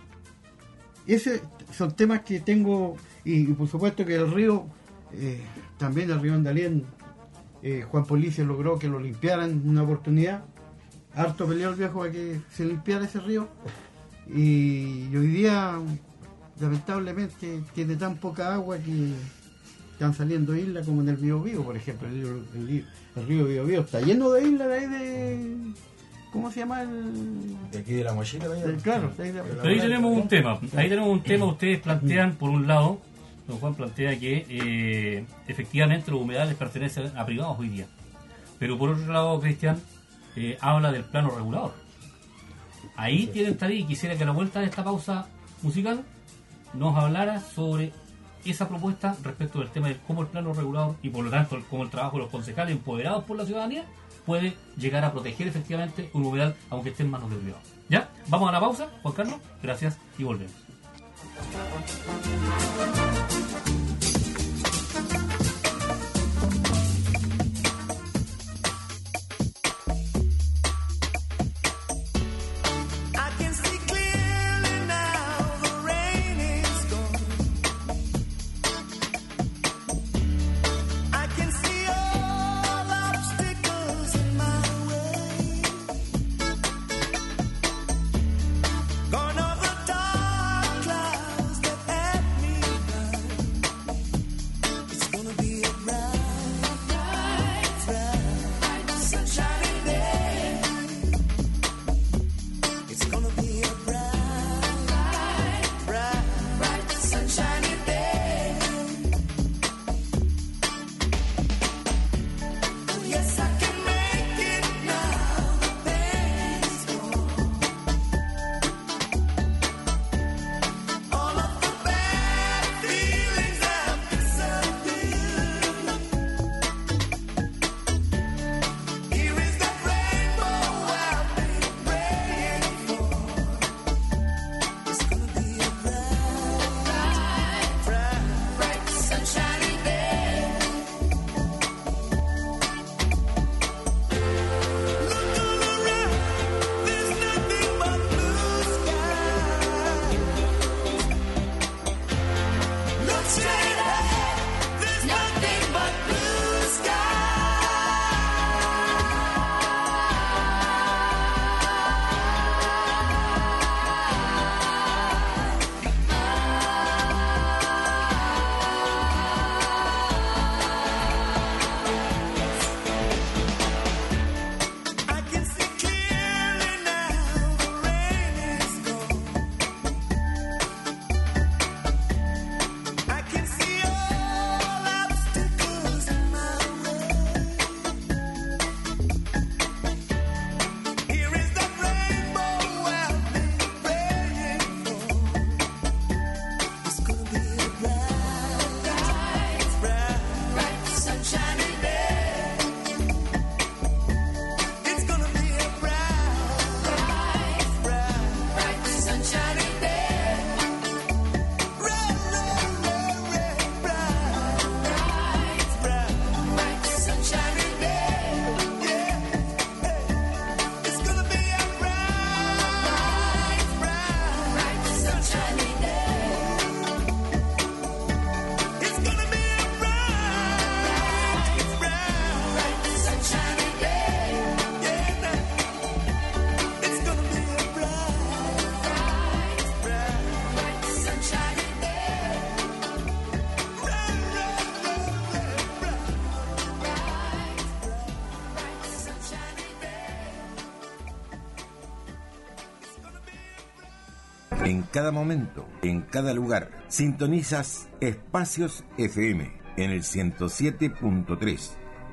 Esos son temas que tengo, y por supuesto que el río, también el río Andalien, Juan Policia logró que lo limpiaran una oportunidad. Harto peleó el viejo para que se limpiara ese río, y hoy día lamentablemente tiene tan poca agua que están saliendo islas como en el Biobío, por ejemplo. El río Biobío está lleno de islas de ahí de... ¿Cómo se llama de aquí de la mochila? Claro. Pero ahí tenemos un tema. Ustedes plantean, por un lado, don Juan plantea que efectivamente los humedales pertenecen a privados hoy día. Pero por otro lado, Cristian habla del plano regulador. Ahí tienen tarea, y quisiera que a la vuelta de esta pausa musical nos hablara sobre esa propuesta respecto del tema de cómo el plano regulador, y por lo tanto cómo el trabajo de los concejales empoderados por la ciudadanía, puede llegar a proteger efectivamente un humedal aunque esté en manos de privados. ¿Ya? Vamos a la pausa, Juan Carlos. Gracias y volvemos. Gone over dark clouds that had me blind. En cada momento, en cada lugar, sintonizas Espacios FM en el 107.3.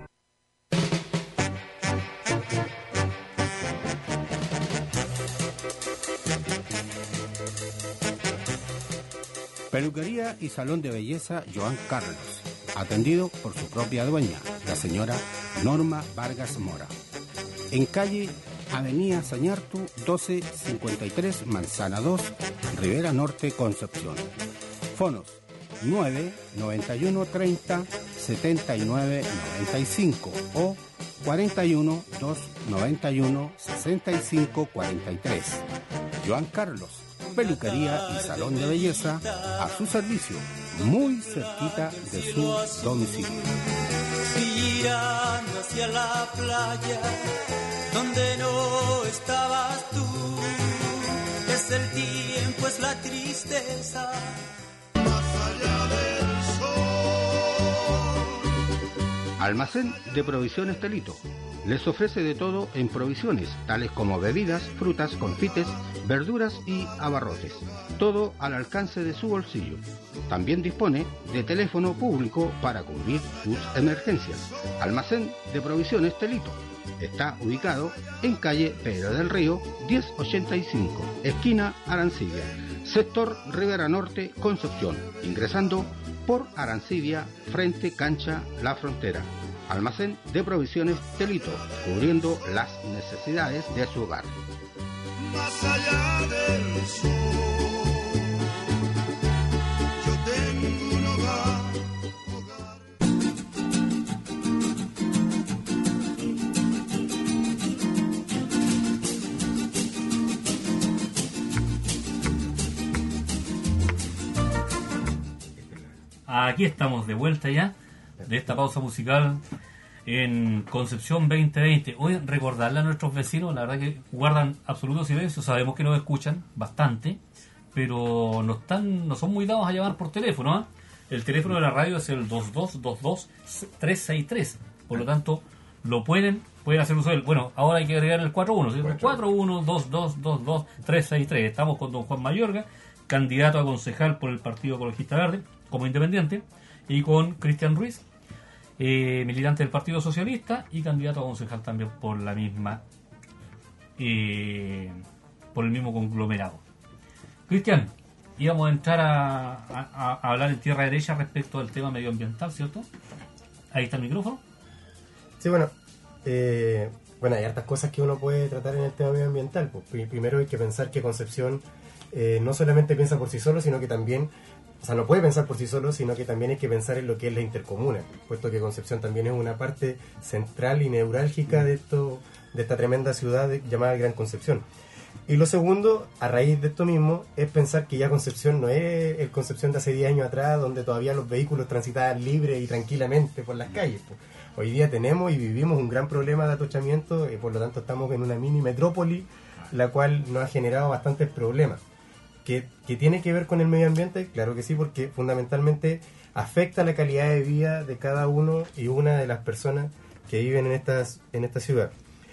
Peluquería y salón de belleza Joan Carlos, atendido por su propia dueña, la señora Norma Vargas Mora. En calle Avenida Sañartu 1253, Manzana 2, Rivera Norte, Concepción. Fonos 9 91 30 79 95 o 41 291 65 43. Joan Carlos, peluquería y salón de belleza a su servicio, muy cerquita de su domicilio. Mirando hacia la playa donde no estabas tú, es el tiempo, es la tristeza. Almacén de Provisiones Telito. Les ofrece de todo en provisiones, tales como bebidas, frutas, confites, verduras y abarrotes. Todo al alcance de su bolsillo. También dispone de teléfono público para cubrir sus emergencias. Almacén de Provisiones Telito. Está ubicado en calle Pedro del Río, 1085, esquina Arancibia, sector Rivera Norte, Concepción, ingresando por Arancibia, frente cancha La Frontera. Almacén de Provisiones Telito, cubriendo las necesidades de su hogar. Más allá del sur, yo tengo un hogar. Aquí estamos de vuelta ya de esta pausa musical en Concepción 2020. Hoy recordarle a nuestros vecinos, la verdad que guardan absoluto silencio, sabemos que nos escuchan bastante, pero no son muy dados a llamar por teléfono, ¿eh? El teléfono de la radio es el 2222-363, por lo tanto lo pueden hacer uso del... Bueno, ahora hay que agregar el 41, 412222-363. Estamos con don Juan Mayorga, candidato a concejal por el Partido Ecologista Verde como independiente, y con Cristian Ruiz, militante del Partido Socialista y candidato a concejal también por la misma por el mismo conglomerado. Cristian, íbamos a entrar a hablar en tierra derecha respecto al tema medioambiental, ¿cierto? Ahí está el micrófono. Sí, bueno, hay hartas cosas que uno puede tratar en el tema medioambiental. Pues, primero hay que pensar que Concepción no solamente piensa por sí solo, sino que también, no puede pensar por sí solo, sino que también hay que pensar en lo que es la intercomuna, puesto que Concepción también es una parte central y neurálgica de esta tremenda ciudad llamada Gran Concepción. Y lo segundo, a raíz de esto mismo, es pensar que ya Concepción no es el Concepción de hace 10 años atrás, donde todavía los vehículos transitaban libre y tranquilamente por las calles. Pues. Hoy día tenemos y vivimos un gran problema de atochamiento, y por lo tanto estamos en una mini metrópoli, la cual nos ha generado bastantes problemas. ¿Que tiene que ver con el medio ambiente? Claro que sí, porque fundamentalmente afecta la calidad de vida de cada uno y una de las personas que viven en esta ciudad.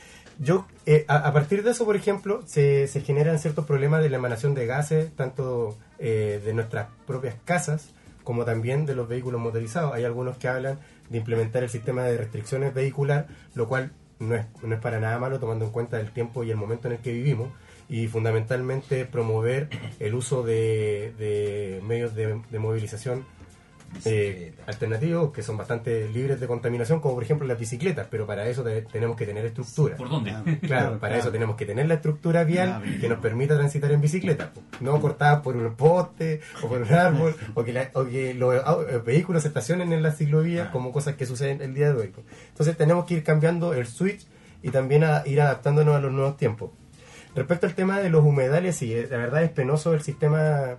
A partir de eso, por ejemplo, se generan ciertos problemas de la emanación de gases, tanto de nuestras propias casas como también de los vehículos motorizados. Hay algunos que hablan de implementar el sistema de restricciones vehicular, lo cual no es para nada malo, tomando en cuenta el tiempo y el momento en el que vivimos, y fundamentalmente promover el uso de medios de movilización alternativos que son bastante libres de contaminación, como por ejemplo las bicicletas, pero para eso tenemos que tener estructura. ¿Por dónde? Claro, para eso tenemos que tener la estructura vial que nos permita transitar en bicicleta, no cortada por un poste o por un árbol, o que los vehículos se estacionen en las ciclovías, como cosas que suceden el día de hoy. Entonces tenemos que ir cambiando el switch y también ir adaptándonos a los nuevos tiempos. Respecto al tema de los humedales, sí, la verdad es penoso el sistema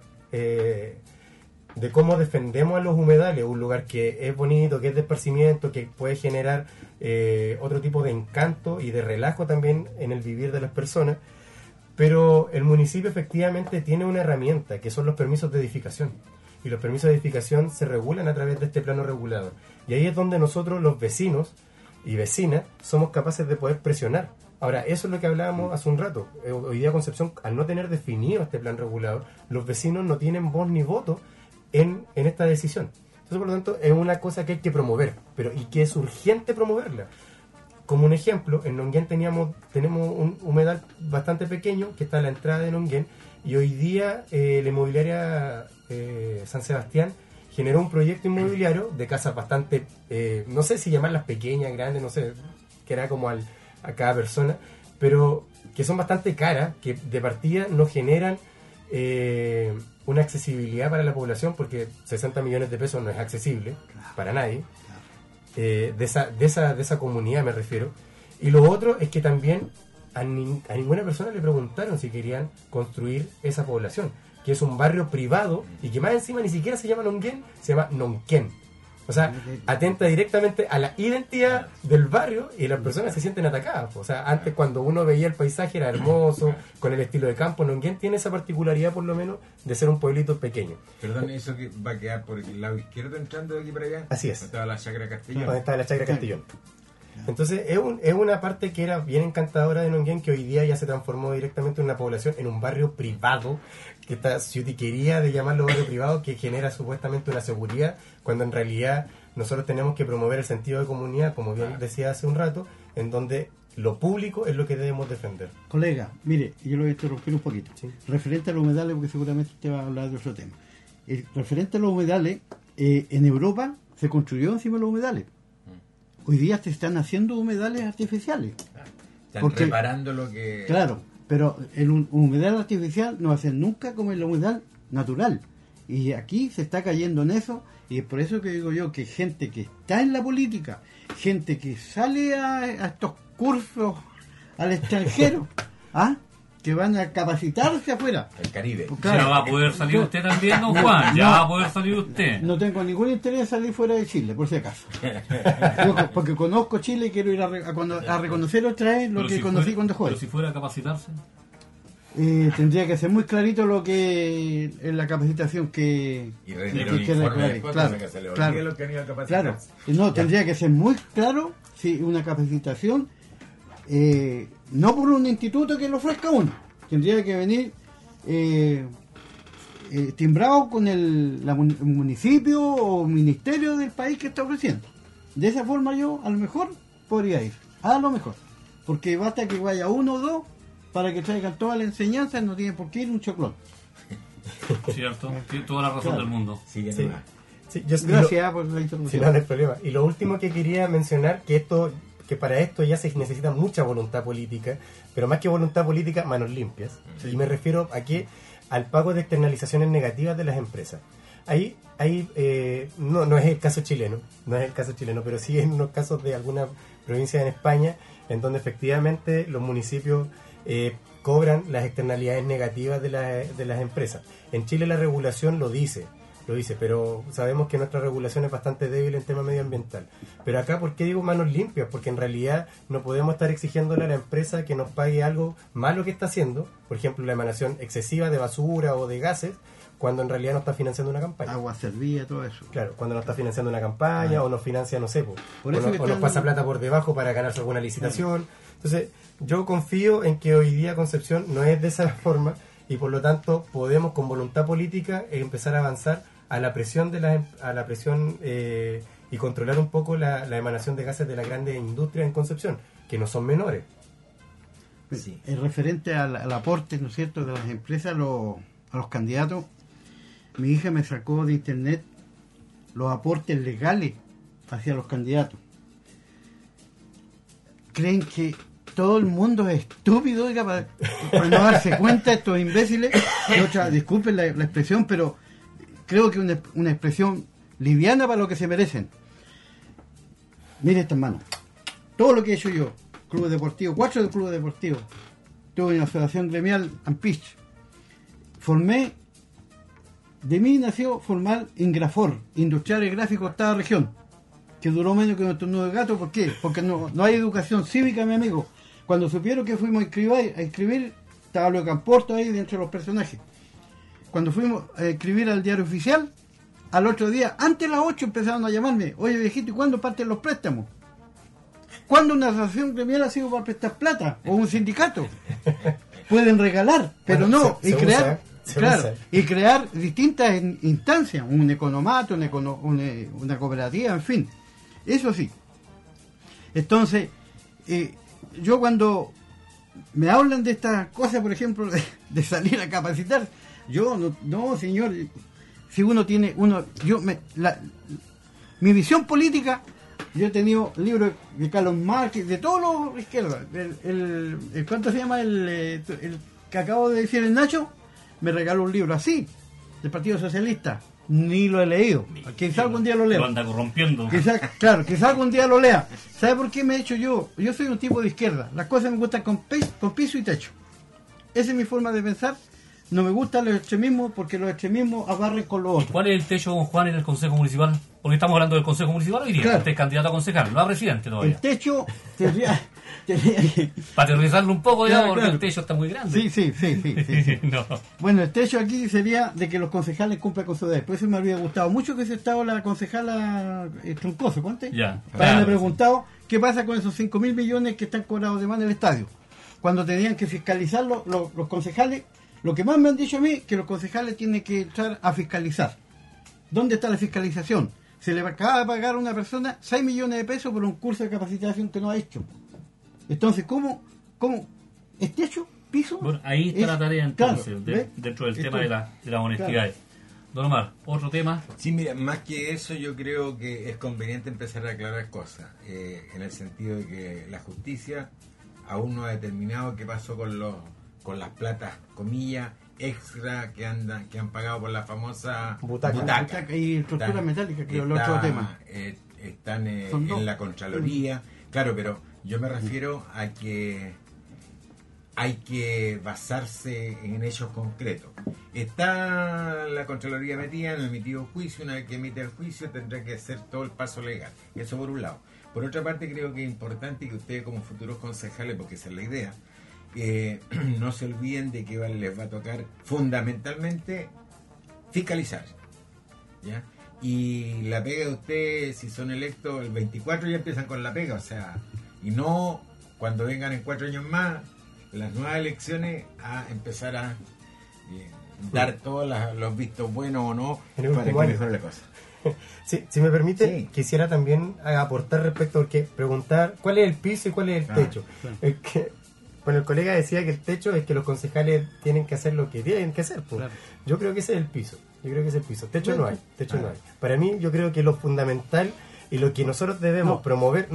de cómo defendemos a los humedales, un lugar que es bonito, que es de esparcimiento, que puede generar otro tipo de encanto y de relajo también en el vivir de las personas, pero el municipio efectivamente tiene una herramienta que son los permisos de edificación, y los permisos de edificación se regulan a través de este plano regulador, y ahí es donde nosotros los vecinos y vecinas somos capaces de poder presionar Ahora, eso es lo que hablábamos hace un rato. Hoy día Concepción, al no tener definido este plan regulador, los vecinos no tienen voz ni voto en esta decisión. Entonces, por lo tanto, es una cosa que hay que promover, pero y que es urgente promoverla. Como un ejemplo, en Nonguén tenemos un humedal bastante pequeño que está a la entrada de Nonguén, y hoy día la inmobiliaria San Sebastián generó un proyecto inmobiliario de casas bastante, no sé si llamarlas pequeñas, grandes, no sé, que era como a cada persona, pero que son bastante caras, que de partida no generan una accesibilidad para la población, porque 60 millones de pesos no es accesible para nadie, de esa comunidad me refiero. Y lo otro es que también a ninguna persona le preguntaron si querían construir esa población, que es un barrio privado y que más encima ni siquiera se llama Nonguén, se llama Nonquén. O sea, atenta directamente a la identidad del barrio y las personas se sienten atacadas. O sea, antes cuando uno veía el paisaje era hermoso, con el estilo de campo. Nonguén tiene esa particularidad por lo menos de ser un pueblito pequeño. Perdón, eso que va a quedar por el lado izquierdo entrando de aquí para allá. Así es. ¿Dónde estaba la Chacra Castellón? Donde estaba la Chacra Castellón. Entonces es una parte que era bien encantadora de Nonguén, que hoy día ya se transformó directamente en una población, en un barrio privado, que esta ciutiquería de llamarlo barrio privado, que genera supuestamente una seguridad, cuando en realidad nosotros tenemos que promover el sentido de comunidad, como bien decía hace un rato, en donde lo público es lo que debemos defender. Colega, mire, yo lo voy a interrumpir un poquito. ¿Sí? Referente a los humedales, porque seguramente usted va a hablar de otro tema. Referente a los humedales, en Europa se construyó encima de los humedales. Hoy día se están haciendo humedales artificiales. Están reparando lo que... Claro, pero el humedal artificial no va a ser nunca como el humedal natural. Y aquí se está cayendo en eso, y es por eso que digo yo que gente que está en la política, gente que sale a estos cursos al extranjero, que van a capacitarse afuera. El Caribe. Pues claro, ya va a poder salir usted también, don Juan, ya va a poder salir usted. No tengo ningún interés en salir fuera de Chile, por si acaso. Porque conozco Chile y quiero ir a reconocer otra vez lo que conocí cuando joven. Pero si fuera a capacitarse... tendría que ser muy clarito lo que es la capacitación que claro. No, tendría que ser muy claro si una capacitación no por un instituto que lo ofrezca uno, tendría que venir timbrado con el municipio o ministerio del país que está ofreciendo. De esa forma yo a lo mejor podría ir, a lo mejor, porque basta que vaya uno o dos para que traigan toda la enseñanza, no tiene por qué ir un choclón. Cierto, tiene toda la razón del mundo. Sí. Gracias por la interrupción. No hay problema. Y lo último que quería mencionar, que para esto ya se necesita mucha voluntad política, pero más que voluntad política, manos limpias. Sí. Y me refiero al pago de externalizaciones negativas de las empresas. Ahí no es el caso chileno, pero sí en unos casos de algunas provincias en España, en donde efectivamente los municipios cobran las externalidades negativas de las empresas. En Chile la regulación lo dice, pero sabemos que nuestra regulación es bastante débil en tema medioambiental. Pero acá, ¿por qué digo manos limpias? Porque en realidad no podemos estar exigiéndole a la empresa que nos pague algo malo que está haciendo, por ejemplo la emanación excesiva de basura o de gases, cuando en realidad no está financiando una campaña. Agua servía, todo eso. Claro, cuando no está financiando una campaña o nos financia, no sé, o nos pasa plata por debajo para ganarse alguna licitación. Entonces, yo confío en que hoy día Concepción no es de esa forma y por lo tanto podemos con voluntad política empezar a avanzar a la presión y controlar un poco la emanación de gases de las grandes industrias en Concepción, que no son menores. Sí. Referente al aporte, ¿no es cierto?, de las empresas a los candidatos, mi hija me sacó de internet los aportes legales hacia los candidatos. Creen que todo el mundo es estúpido, oiga, para no darse cuenta estos imbéciles. Disculpen la expresión, pero creo que una expresión liviana para lo que se merecen. Mire estas manos. Todo lo que he hecho yo, clubes deportivos, 4 clubes deportivos, tuve una asociación gremial, Ampich. De mí nació formar Ingrafor, Industrial y Gráfico Octava Región, que duró menos que nuestro nudo de gato. ¿Por qué? Porque no hay educación cívica, mi amigo. Cuando supieron que fuimos a escribir, estaba lo de Camporto ahí dentro de los personajes. Cuando fuimos a escribir al diario oficial, al otro día, antes de las 8 empezaron a llamarme: oye viejito, ¿y cuándo parten los préstamos? ¿Cuándo una asociación gremial ha sido para prestar plata? O un sindicato. Pueden regalar, pero no. Y crear, y crear distintas instancias, un economato, una cooperativa, en fin. Eso sí. Entonces, yo cuando me hablan de estas cosas, por ejemplo, de salir a capacitar, yo no, señor, si uno tiene, mi visión política, yo he tenido libros de Carlos Marx, de todos los izquierdas, ¿cuánto se llama el que acabo de decir, el Nacho? Me regaló un libro así, del Partido Socialista, ni lo he leído, quizá algún día lo leo. Lo anda corrompiendo. Quizá algún día lo lea. ¿Sabe por qué me he hecho yo? Yo soy un tipo de izquierda, las cosas me gustan con piso y techo. Esa es mi forma de pensar. No me gustan los extremismos porque los extremismos abarren con los otros. ¿Cuál es el techo, don Juan, en el Consejo Municipal? Porque estamos hablando del Consejo Municipal hoy día. Claro. Usted es candidato a concejal, no a presidente todavía. El techo tendría que... Para aterrizarlo un poco, Claro, porque claro. el techo está muy grande. Sí. No. Bueno, el techo aquí sería de que los concejales cumplan con su deber. Por eso me habría gustado mucho que ese estado la concejala Troncoso, ¿cuánto? Ya. Para haberle Claro, preguntado qué pasa con esos 5.000 millones que están cobrados de más en el estadio. Cuando tenían que fiscalizarlo los concejales, lo que más me han dicho a mí, que los concejales tienen que entrar a fiscalizar. ¿Dónde está la fiscalización? Se le acaba de pagar a una persona 6 millones de pesos por un curso de capacitación que no ha hecho. Entonces, ¿cómo es techo, piso? Bueno, ahí está la tarea entonces, claro, dentro del tema Esto- de la honestidad. Claro. Don Omar, otro tema. Sí, mira, más que eso yo creo que es conveniente empezar a aclarar cosas, en el sentido de que la justicia aún no ha determinado qué pasó con las platas, comillas, extra que han pagado por la famosa butaca. Y estructura metálica, que es el otro tema. Están Son dos. en la Contraloría, claro, pero yo me refiero a que hay que basarse en hechos concretos. Está la Contraloría metida, no ha emitido juicio, una vez que emite el juicio tendrá que hacer todo el paso legal. Eso por un lado. Por otra parte, creo que es importante que ustedes como futuros concejales, porque esa es la idea, no se olviden de que les va a tocar fundamentalmente fiscalizar, ¿ya? Y la pega de ustedes, si son electos el 24, ya empiezan con la pega, o sea, y no cuando vengan en 4 años más las nuevas elecciones a empezar a dar todos los vistos buenos o no para que mejore la cosa. Sí, si me permite, quisiera también aportar respecto, porque preguntar cuál es el piso y cuál es el techo. Es que, bueno, el colega decía que el techo es que los concejales tienen que hacer lo que tienen que hacer. Pues. Claro. Yo creo que ese es el piso. Techo no hay. Para mí, yo creo que lo fundamental y lo que nosotros debemos promover,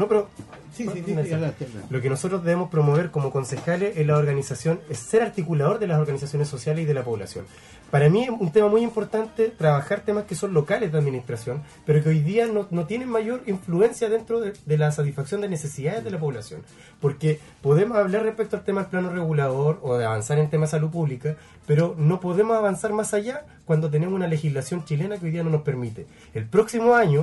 lo que nosotros debemos promover como concejales es la organización, es ser articulador de las organizaciones sociales y de la población. Para mí es un tema muy importante trabajar temas que son locales de administración, pero que hoy día no tienen mayor influencia dentro de la satisfacción de necesidades de la población. Porque podemos hablar respecto al tema del plano regulador o de avanzar en temas de salud pública, pero no podemos avanzar más allá cuando tenemos una legislación chilena que hoy día no nos permite. El próximo año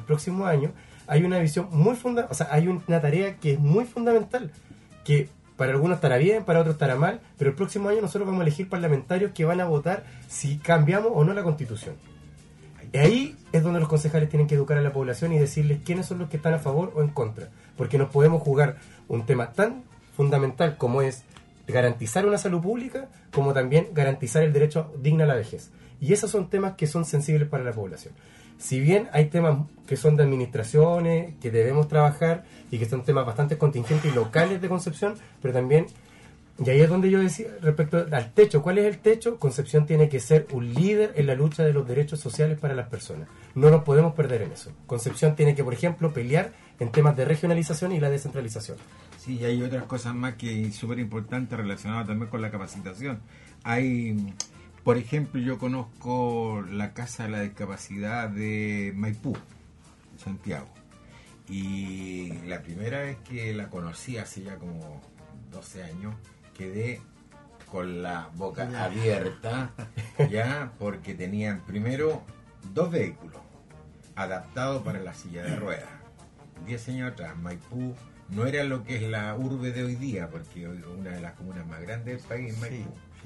hay una visión muy fundamental, o sea, hay una tarea que es muy fundamental, que para algunos estará bien, para otros estará mal, pero el próximo año nosotros vamos a elegir parlamentarios que van a votar si cambiamos o no la Constitución. Y ahí es donde los concejales tienen que educar a la población y decirles quiénes son los que están a favor o en contra, porque nos podemos jugar un tema tan fundamental como es garantizar una salud pública, como también garantizar el derecho digno a la vejez. Y esos son temas que son sensibles para la población. Si bien hay temas que son de administraciones, que debemos trabajar y que son temas bastante contingentes y locales de Concepción, pero también, y ahí es donde yo decía respecto al techo, ¿cuál es el techo? Concepción tiene que ser un líder en la lucha de los derechos sociales para las personas. No nos podemos perder en eso. Concepción tiene que, por ejemplo, pelear en temas de regionalización y la descentralización. Sí, y hay otras cosas más que es súper importante relacionadas también con la capacitación. Hay... Por ejemplo, yo conozco la Casa de la Discapacidad de Maipú, Santiago. Y la primera vez que la conocí, hace ya como 12 años, quedé con la boca abierta, ya, porque tenían primero 2 vehículos adaptados para la silla de ruedas. 10 años atrás, Maipú no era lo que es la urbe de hoy día, porque hoy una de las comunas más grandes del país es Maipú.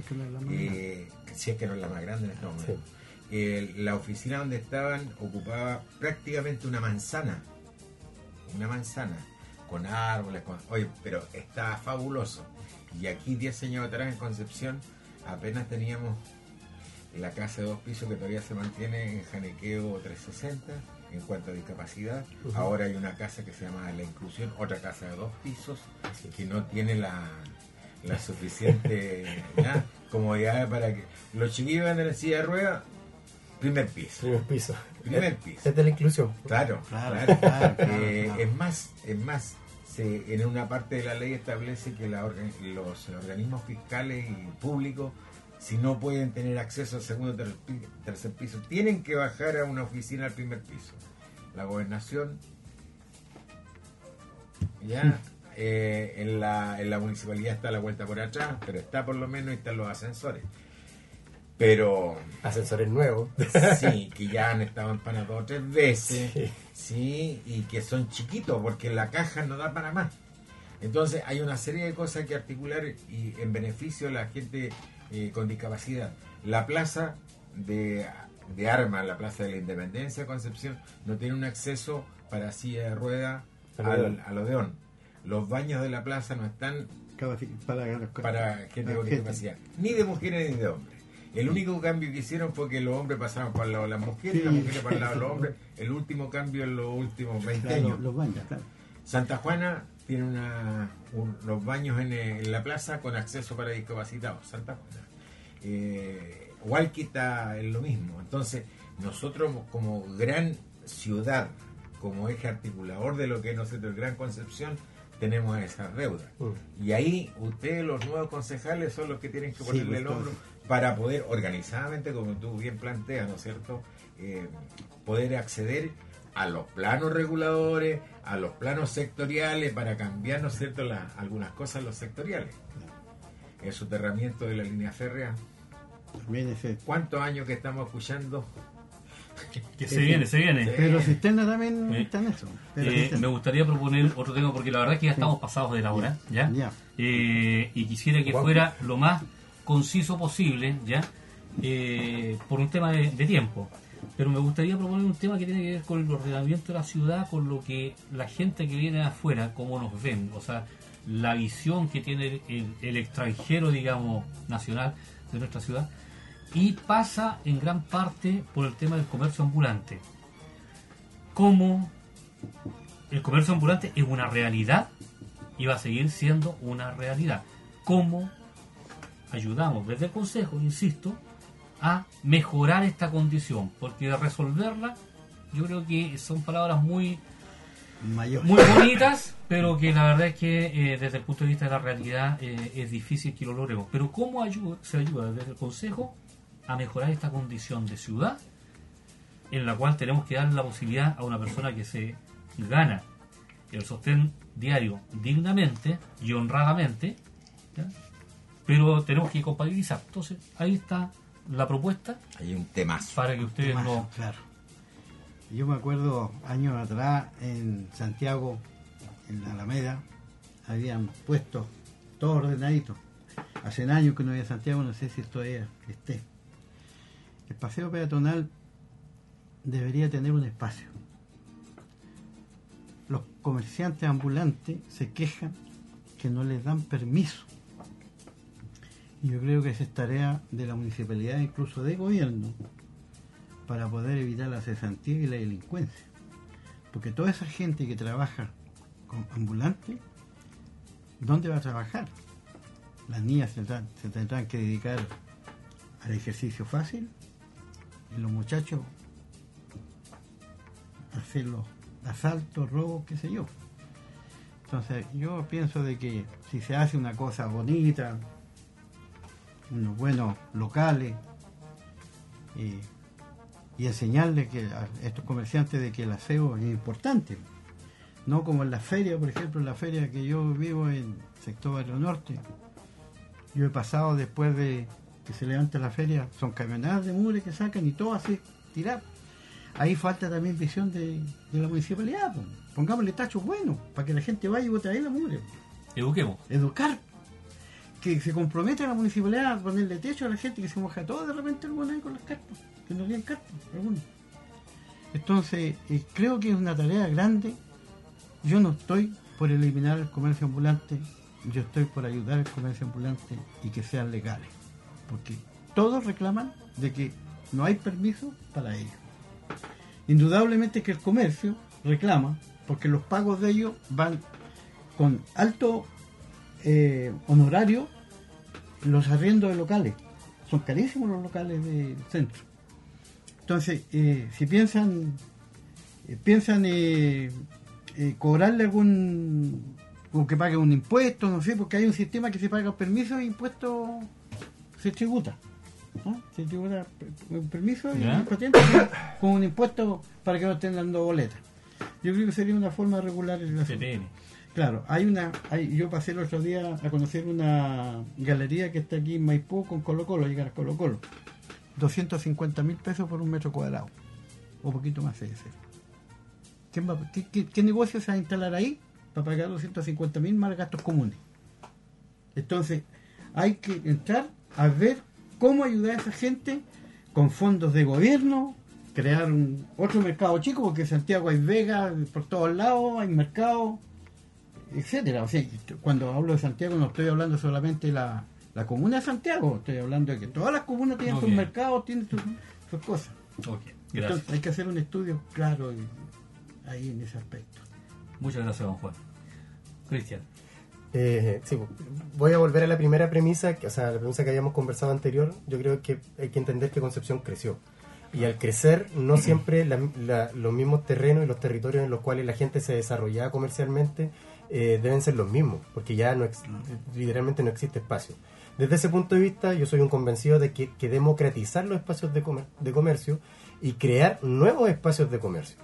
Si es que no es la más grande en este momento. La oficina donde estaban ocupaba prácticamente una manzana, con árboles, oye, pero está fabuloso. Y aquí 10 años atrás en Concepción apenas teníamos la casa de 2 pisos que todavía se mantiene en Janequeo 360 en cuanto a discapacidad. Ahora hay una casa que se llama La Inclusión, otra casa de 2 pisos que no tiene la suficiente comodidad para que los chiquillos anden en silla de ruedas. Primer piso. Primer piso. Es de la inclusión. Claro. Es más, en una parte de la ley establece que los organismos fiscales y públicos, si no pueden tener acceso al segundo o tercer piso, tienen que bajar a una oficina al primer piso. La gobernación, ya, en la municipalidad está la vuelta por atrás, pero está por lo menos, y están los ascensores. Pero ascensores nuevos, sí, que ya han estado empanados 2 o 3 veces, sí, y que son chiquitos porque la caja no da para más. Entonces hay una serie de cosas que articular y en beneficio de la gente con discapacidad. La plaza de Armas, la plaza de la Independencia, Concepción, no tiene un acceso para silla de rueda al Odeón. Los baños de la plaza no están para gente con discapacidad, ni de mujeres ni de hombres. El único cambio que hicieron fue que los hombres pasaron para el lado de las mujeres, las mujeres para el lado de los hombres. El último cambio en los últimos 20 años. Los baños, Santa Juana tiene los baños en la plaza con acceso para discapacitados. Santa Juana. Hualquita es lo mismo. Entonces, nosotros como gran ciudad, como eje articulador de lo que es nosotros Gran Concepción, tenemos esas deudas. Y ahí ustedes, los nuevos concejales, son los que tienen que ponerle el hombro para poder organizadamente, como tú bien planteas, ¿no es cierto?, poder acceder a los planos reguladores, a los planos sectoriales, para cambiar, ¿no es cierto?, algunas cosas en los sectoriales. El soterramiento de la línea férrea. ¿Cuántos años que estamos escuchando? Que se viene. Pero Cisterna también está en eso. Me gustaría proponer otro tema, porque la verdad es que ya estamos pasados de la hora, ¿ya? Y quisiera que fuera lo más conciso posible, ¿ya? Por un tema de tiempo. Pero me gustaría proponer un tema que tiene que ver con el ordenamiento de la ciudad, con lo que la gente que viene de afuera, cómo nos ven, o sea, la visión que tiene el extranjero, digamos, nacional de nuestra ciudad, y pasa en gran parte por el tema del comercio ambulante. Cómo el comercio ambulante es una realidad y va a seguir siendo una realidad. Cómo ayudamos desde el Consejo, insisto, a mejorar esta condición, porque resolverla, yo creo que son palabras muy bonitas, pero que la verdad es que desde el punto de vista de la realidad es difícil que lo logremos. Pero ¿cómo se ayuda desde el Consejo a mejorar esta condición de ciudad, en la cual tenemos que dar la posibilidad a una persona que se gana el sostén diario dignamente y honradamente, ¿ya? Pero tenemos que compatibilizar? Entonces ahí está la propuesta. Hay un temazo para que ustedes no... Claro. Yo me acuerdo años atrás en Santiago, en la Alameda, habían puesto todo ordenadito. Hace años que no había Santiago, no sé si todavía esté. El paseo peatonal debería tener un espacio. Los comerciantes ambulantes se quejan que no les dan permiso. Y yo creo que esa es tarea de la municipalidad, incluso de gobierno, para poder evitar la cesantía y la delincuencia. Porque toda esa gente que trabaja con ambulantes, ¿dónde va a trabajar? Las niñas se tendrán que dedicar al ejercicio fácil y los muchachos a hacer los asaltos, robos, qué sé yo. Entonces yo pienso de que si se hace una cosa bonita, unos buenos locales, y enseñarles que a estos comerciantes de que el aseo es importante, no como en la feria, por ejemplo, en la feria que yo vivo en el sector Barrio Norte. Yo he pasado después de que se levanta la feria, son camionadas de mugre que sacan y todo así, tirar. Ahí falta también visión de la municipalidad, pues. Pongámosle tachos buenos para que la gente vaya y bote ahí la mugre. Eduquemos. Educar. Que se comprometa la municipalidad a ponerle techo a la gente que se moja todo de repente alguna vez con las carpas, que no tienen carpas, algunos. Entonces, creo que es una tarea grande. Yo no estoy por eliminar el comercio ambulante, yo estoy por ayudar al comercio ambulante y que sean legales, porque todos reclaman de que no hay permiso para ellos. Indudablemente que el comercio reclama, porque los pagos de ellos van con alto honorario, los arriendos de locales. Son carísimos los locales del centro. Entonces, si piensan cobrarle algún, o que pague un impuesto, no sé, porque hay un sistema que se paga permiso e impuesto se tributa. ¿No? Se tributa un permiso y un patente con un impuesto para que no estén dando boletas. Yo creo que sería una forma de regular el asunto. Claro, yo pasé el otro día a conocer una galería que está aquí en Maipú con Colo Colo, llegar a Colo Colo. 250.000 pesos por un metro cuadrado, o poquito más de ese. ¿Qué negocio se va a instalar ahí para pagar 250.000 más gastos comunes? Entonces, hay que entrar a ver cómo ayudar a esa gente con fondos de gobierno, crear otro mercado chico, porque en Santiago hay vegas por todos lados, hay mercados, etcétera. O sea, cuando hablo de Santiago no estoy hablando solamente de la comuna de Santiago, estoy hablando de que todas las comunas tienen sus mercados, tienen sus cosas. Entonces hay que hacer un estudio claro ahí en ese aspecto. Muchas gracias, don Juan. Cristian. Sí, voy a volver a la primera premisa, la premisa que habíamos conversado anterior. Yo creo que hay que entender que Concepción creció. Y al crecer, no siempre los mismos terrenos y los territorios en los cuales la gente se desarrollaba comercialmente deben ser los mismos, porque ya literalmente no existe espacio. Desde ese punto de vista, yo soy un convencido de que democratizar los espacios de comercio y crear nuevos espacios de comercio.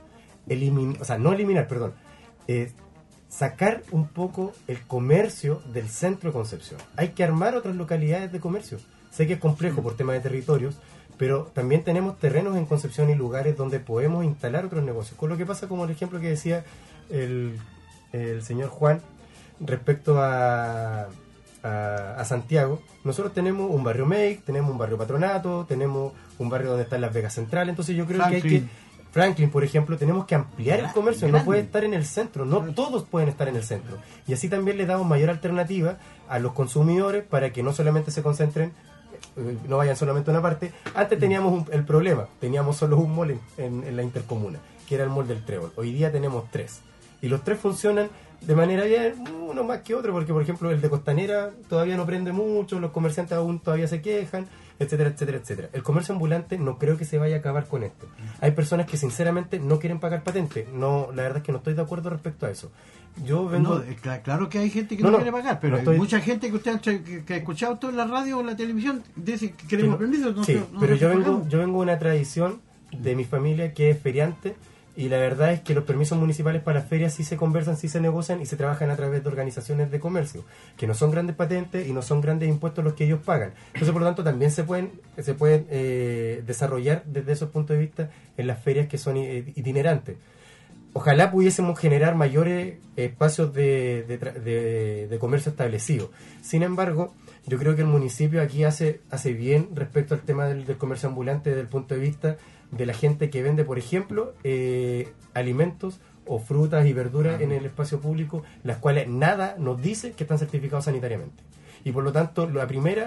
Sacar un poco el comercio del centro de Concepción. Hay que armar otras localidades de comercio. Sé que es complejo por tema de territorios, pero también tenemos terrenos en Concepción y lugares donde podemos instalar otros negocios. Con lo que pasa, como el ejemplo que decía el señor Juan respecto a Santiago, nosotros tenemos un barrio Make, tenemos un barrio Patronato, tenemos un barrio donde están Las Vegas Central. Entonces yo creo que hay que... Franklin, por ejemplo, tenemos que ampliar el comercio, no puede estar en el centro, no todos pueden estar en el centro. Y así también le damos mayor alternativa a los consumidores para que no solamente se concentren, no vayan solamente a una parte. Antes teníamos el problema, teníamos solo un mall en la intercomuna, que era el mall del Trébol. Hoy día tenemos 3. Y los 3 funcionan de manera bien, uno más que otro, porque por ejemplo el de Costanera todavía no prende mucho, los comerciantes aún todavía se quejan, etcétera, etcétera, etcétera. El comercio ambulante no creo que se vaya a acabar con esto. Hay personas que sinceramente no quieren pagar patente. No, la verdad es que no estoy de acuerdo respecto a eso. Yo vengo... claro que hay gente que no quiere pagar, pero hay mucha gente que usted que ha escuchado todo en la radio o en la televisión dice que queremos permiso. Pero yo vengo de una tradición de mi familia que es feriante. Y la verdad es que los permisos municipales para las ferias sí se conversan, sí se negocian y se trabajan a través de organizaciones de comercio, que no son grandes patentes y no son grandes impuestos los que ellos pagan. Entonces, por lo tanto, también se pueden desarrollar desde esos puntos de vista en las ferias que son itinerantes. Ojalá pudiésemos generar mayores espacios de comercio establecidos. Sin embargo, yo creo que el municipio aquí hace bien respecto al tema del comercio ambulante desde el punto de vista de la gente que vende, por ejemplo, alimentos o frutas y verduras en el espacio público, las cuales nada nos dice que están certificados sanitariamente. Y por lo tanto, el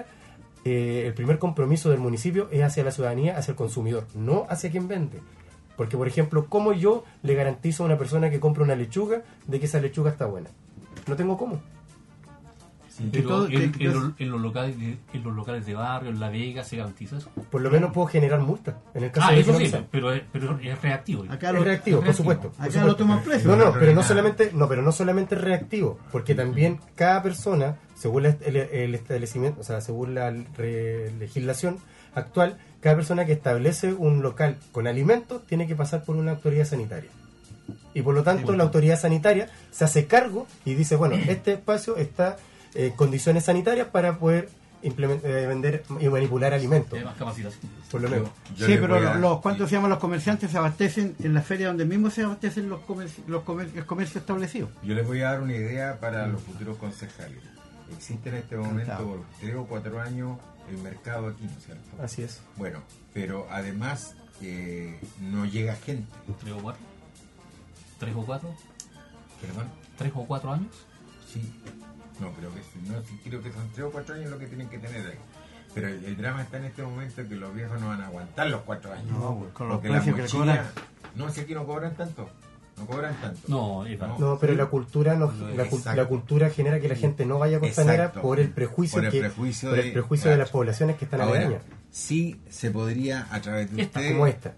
primer compromiso del municipio es hacia la ciudadanía, hacia el consumidor, no hacia quien vende. Porque, por ejemplo, ¿cómo yo le garantizo a una persona que compra una lechuga de que esa lechuga está buena? No tengo cómo. Sí, pero en los locales de barrio, en La Vega, ¿se garantiza eso? Por lo menos puedo generar multas. En el caso de eso sí, pero es reactivo. Acá es reactivo, por supuesto. Acá lo toman preso. Pero no solamente es reactivo, porque también cada persona, según el establecimiento, o sea, según la legislación actual, cada persona que establece un local con alimentos tiene que pasar por una autoridad sanitaria. Y por lo tanto, la autoridad sanitaria se hace cargo y dice, bueno, este espacio está condiciones sanitarias para poder vender y manipular alimentos. Por lo menos. Sí, pero ¿cuántos se llaman los comerciantes? Se abastecen en la feria donde mismo se abastecen el comercio establecido. Yo les voy a dar una idea para los futuros concejales. Existe en este momento por 3 o 4 años el mercado aquí, ¿no es cierto? Así es. Bueno, pero además no llega gente. ¿3 o 4? ¿3 o 4? ¿Perdón? 3 o 4 años. Sí. No, creo que son 3 o 4 años lo que tienen que tener ahí. Pero el drama está en este momento que los viejos no van a aguantar los 4 años. No, con los porque la precios que le mochila... cobran. No, si aquí no cobran tanto. No cobran tanto. No, es verdad. No, pero la cultura la cultura genera que la gente no vaya a Costanera Exacto. por el prejuicio Por el prejuicio de claro. las poblaciones que están Ahora, aledañas. sí se podría a través de Esta, ustedes, como esta.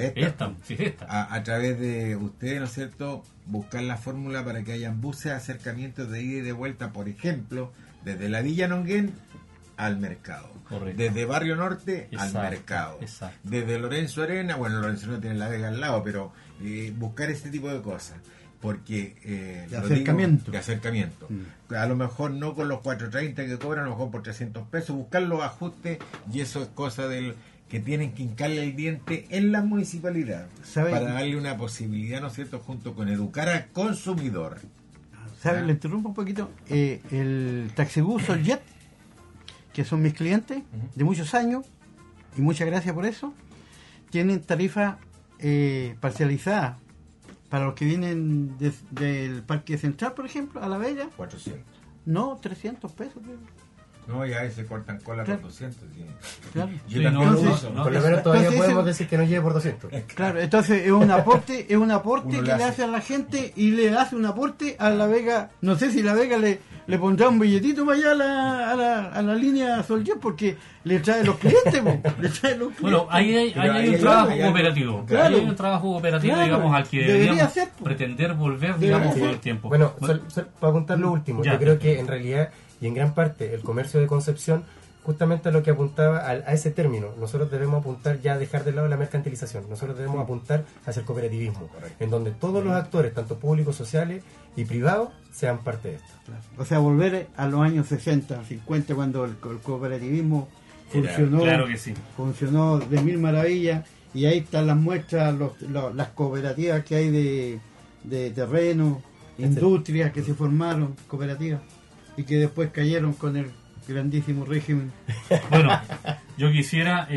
A través de ustedes, ¿no es cierto?, buscar la fórmula para que hayan buses, acercamientos de ida y de vuelta, por ejemplo, desde la Villa Nonguén al mercado. Correcto. Desde Barrio Norte Exacto, al mercado. exacto. Desde Lorenzo Arena, bueno, Lorenzo no tiene la Vega al lado, pero buscar este tipo de cosas. Porque de acercamiento. De acercamiento. A lo mejor no con los 430 que cobran, a lo mejor por 300 pesos, buscar los ajustes, y eso es cosa del que tienen que hincarle el diente en la municipalidad, ¿Sabe? para darle una posibilidad, ¿no es cierto?, junto con educar al consumidor. ¿Sabe? Le interrumpo un poquito. El taxibús Soljet, que son mis clientes de muchos años, y muchas gracias por eso, tienen tarifa parcializada para los que vienen del Parque Central, por ejemplo, a La Vega. 400. No, 300 pesos. Creo. No, ya ahí se cortan cola Claro. por 200. Sí. Claro. Yo Sí, también no, lo no, uso. no, Por lo menos todavía Entonces, podemos decir que no llegue por 200. Claro, entonces es un aporte Uno que le le hace. hace a la gente, y le hace un aporte a La Vega. No sé si La Vega le pondrá un billetito para allá a la línea Soljet, porque le trae los clientes, po, le trae los clientes. Bueno, ahí hay Pero ahí un hay trabajo algo, cooperativo. claro. Ahí hay un trabajo cooperativo, Claro, digamos, al que debería deberíamos ser, po. pretender volver, Debería digamos, ser. todo el tiempo. Bueno, para apuntar lo último, Ya. yo creo que en realidad, y en gran parte, el comercio de Concepción, justamente a lo que apuntaba a ese término, nosotros debemos apuntar ya a dejar de lado la mercantilización, nosotros debemos apuntar hacia el cooperativismo, en donde todos los actores, tanto públicos, sociales y privados, sean parte de esto. O sea, volver a los años 60, 50, cuando el cooperativismo funcionó, Claro que sí. funcionó de mil maravillas, y ahí están las muestras, las cooperativas que hay de terreno, industrias que se formaron, cooperativas, y que después cayeron con el grandísimo régimen. Bueno, yo quisiera,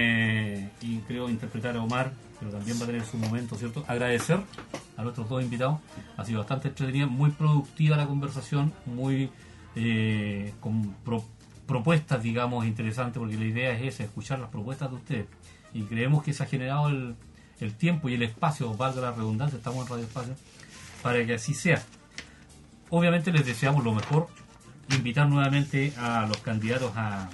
y creo interpretar a Omar, pero también va a tener su momento, ¿cierto? Agradecer a nuestros dos invitados. Ha sido bastante entretenida, muy productiva la conversación, muy con propuestas, digamos, interesantes, porque la idea es esa, escuchar las propuestas de ustedes. Y creemos que se ha generado el tiempo y el espacio, valga la redundancia, estamos en Radio Espacio, para que así sea. Obviamente les deseamos lo mejor. Invitar nuevamente a los candidatos a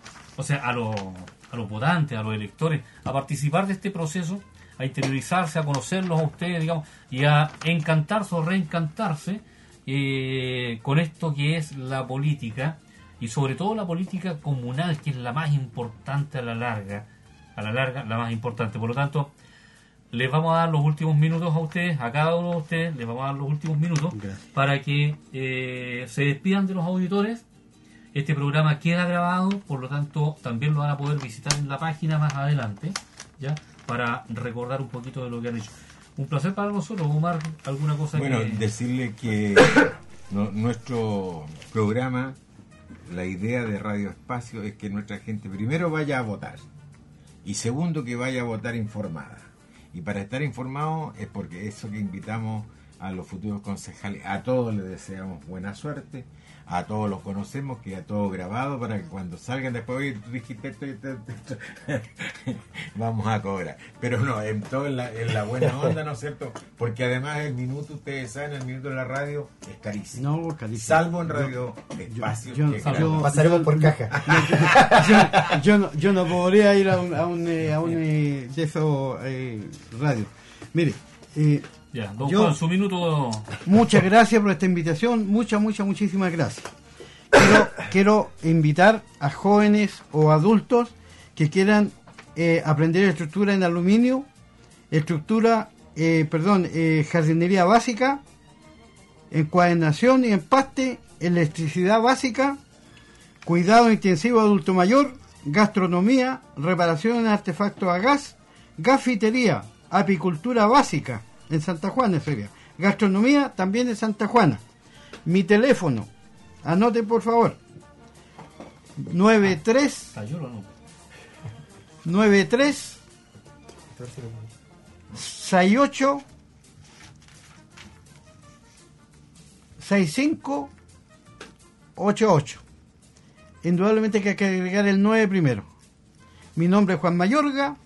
los votantes, a los electores, a participar de este proceso, a interiorizarse, a conocerlos a ustedes, digamos, y a encantarse o reencantarse con esto que es la política, y sobre todo la política comunal, que es la más importante a la larga, la más importante. Por lo tanto, les vamos a dar los últimos minutos a ustedes, a cada uno de ustedes, les vamos a dar los últimos minutos. Gracias. Para que se despidan de los auditores. Este programa queda grabado, por lo tanto también lo van a poder visitar en la página más adelante, ya, para recordar un poquito de lo que han hecho. Un placer para nosotros. Omar, ¿alguna cosa Bueno, que...? decirle que nuestro programa, la idea de Radio Espacio es que nuestra gente primero vaya a votar, y segundo que vaya a votar informada. Y para estar informado es porque eso que invitamos a los futuros concejales, a todos les deseamos buena suerte, a todos los conocemos, que a todos grabado, para que cuando salgan después, oye, tú dijiste esto, vamos a cobrar. Pero no, en todo en la buena onda, ¿no es cierto? Porque además el minuto, ustedes saben, el minuto de la radio es carísimo. No, carísimo. Salvo en Radio Espacio. yo- que es yo- gratis. Pasaremos por caja. yo no podría ir a un de esos radios. Mire, Ya, don yo- Juan, su minuto. muchas gracias por esta invitación, muchísimas gracias. Quiero invitar a jóvenes o adultos que quieran aprender estructura en aluminio, jardinería básica, encuadernación y empaste, electricidad básica, cuidado intensivo adulto mayor, gastronomía, reparación de artefactos a gas, gafitería, apicultura básica en Santa Juana sería, gastronomía también en Santa Juana. Mi teléfono, anote por favor, 93 Cayó o no. 93 68 6588. Indudablemente que hay que agregar el 9 primero. Mi nombre es Juan Mayorga.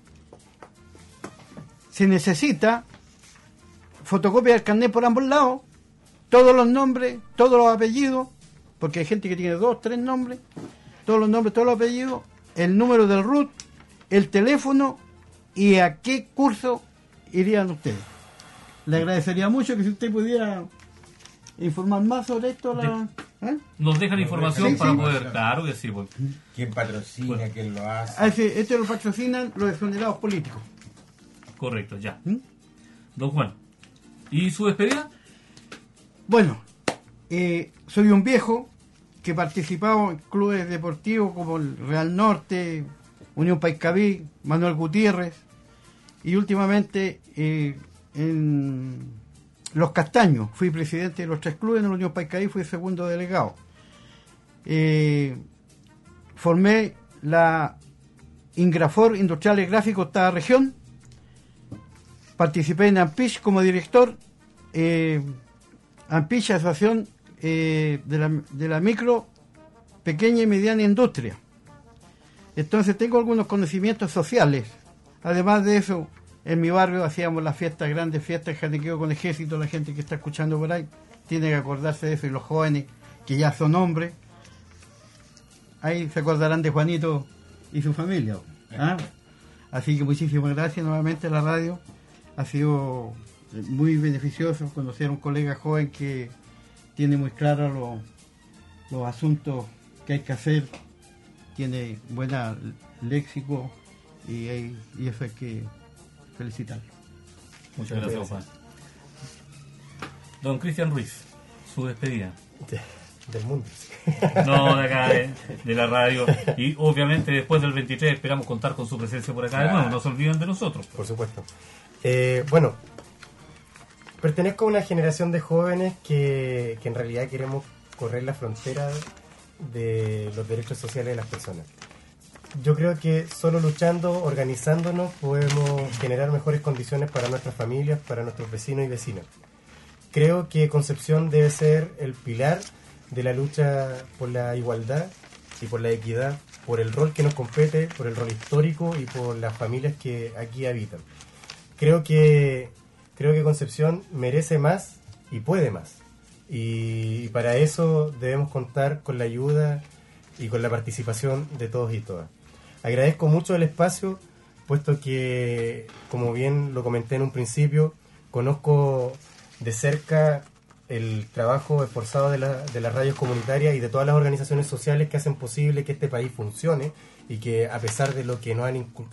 Se necesita fotocopia del carnet por ambos lados, todos los nombres, todos los apellidos, porque hay gente que tiene 2, 3 nombres, todos los nombres, todos los apellidos, el número del RUT, el teléfono y a qué curso irían ustedes. Le agradecería mucho que si usted pudiera informar más sobre esto. Nos dejan información sí, para sí. poder, claro que sí. Pues. ¿Quién patrocina? ¿Quién lo hace? Esto lo patrocinan los exonerados políticos. Correcto, ya. Don Juan, ¿y su despedida? Bueno, soy un viejo que he participado en clubes deportivos como el Real Norte, Unión Paiscaví, Manuel Gutiérrez, y últimamente en Los Castaños fui presidente de los 3 clubes, en la Unión Paiscaví fui segundo delegado. Formé la Ingrafor Industriales Gráficos octava región, participé en Ampich como director. Ampich, asociación de la micro, pequeña y mediana industria. Entonces tengo algunos conocimientos sociales. Además de eso, en mi barrio hacíamos las fiestas, grandes fiestas, janiqueo con ejército. La gente que está escuchando por ahí tiene que acordarse de eso, y los jóvenes que ya son hombres, ahí se acordarán de Juanito y su familia. Así que muchísimas gracias nuevamente a la radio. Ha sido muy beneficioso conocer a un colega joven que tiene muy claro los asuntos que hay que hacer, tiene buena léxico y eso hay que felicitarlo. Muchas gracias, Juan. Don Cristian Ruiz, su despedida. Del mundo. No, de acá, de la radio. Y obviamente después del 23 esperamos contar con su presencia por acá de nuevo. No se olviden de nosotros. Por supuesto. Bueno, pertenezco a una generación de jóvenes que en realidad queremos correr la frontera de los derechos sociales de las personas. Yo creo que solo luchando, organizándonos, podemos generar mejores condiciones para nuestras familias, para nuestros vecinos y vecinas. Creo que Concepción debe ser el pilar de la lucha por la igualdad y por la equidad, por el rol que nos compete, por el rol histórico y por las familias que aquí habitan. Creo que Concepción merece más y puede más. Y para eso debemos contar con la ayuda y con la participación de todos y todas. Agradezco mucho el espacio, puesto que, como bien lo comenté en un principio, conozco de cerca el trabajo esforzado de las radios comunitarias y de todas las organizaciones sociales que hacen posible que este país funcione, y que a pesar de lo que nos han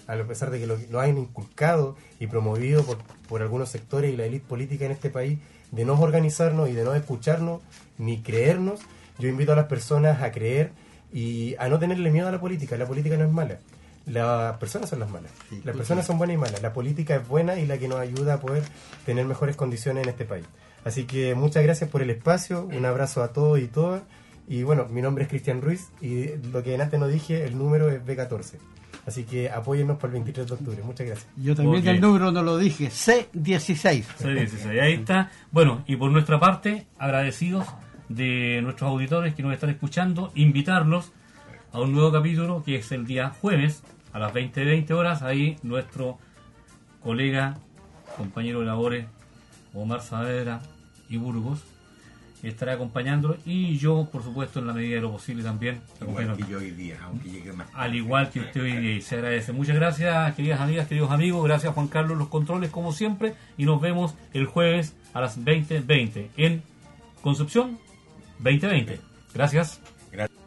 inculcado y promovido por algunos sectores y la élite política en este país, de no organizarnos y de no escucharnos ni creernos, yo invito a las personas a creer y a no tenerle miedo a la política. La política no es mala, las personas son las malas. Las personas son buenas y malas. La política es buena y la que nos ayuda a poder tener mejores condiciones en este país. Así que muchas gracias por el espacio, un abrazo a todos y todas. Y bueno, mi nombre es Cristian Ruiz y lo que antes no dije, el número es B14. Así que apóyennos para el 23 de octubre. Muchas gracias. Yo también el número no lo dije, C16. C16, ahí está. Bueno, y por nuestra parte, agradecidos de nuestros auditores que nos están escuchando, invitarlos a un nuevo capítulo que es el día jueves a las 20 horas. Ahí nuestro colega, compañero de labores, Omar Saavedra y Burgos, estará acompañándolo, y yo, por supuesto, en la medida de lo posible también. Igual que yo hoy día, aunque llegue más. Al igual que usted hoy día, y se agradece. Muchas gracias, queridas amigas, queridos amigos. Gracias, Juan Carlos, los controles, como siempre. Y nos vemos el jueves a las 20:20 en Concepción 2020. Gracias. Gracias.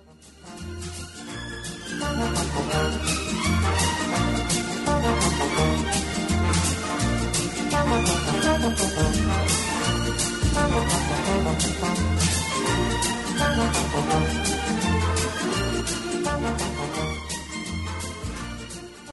Thank you.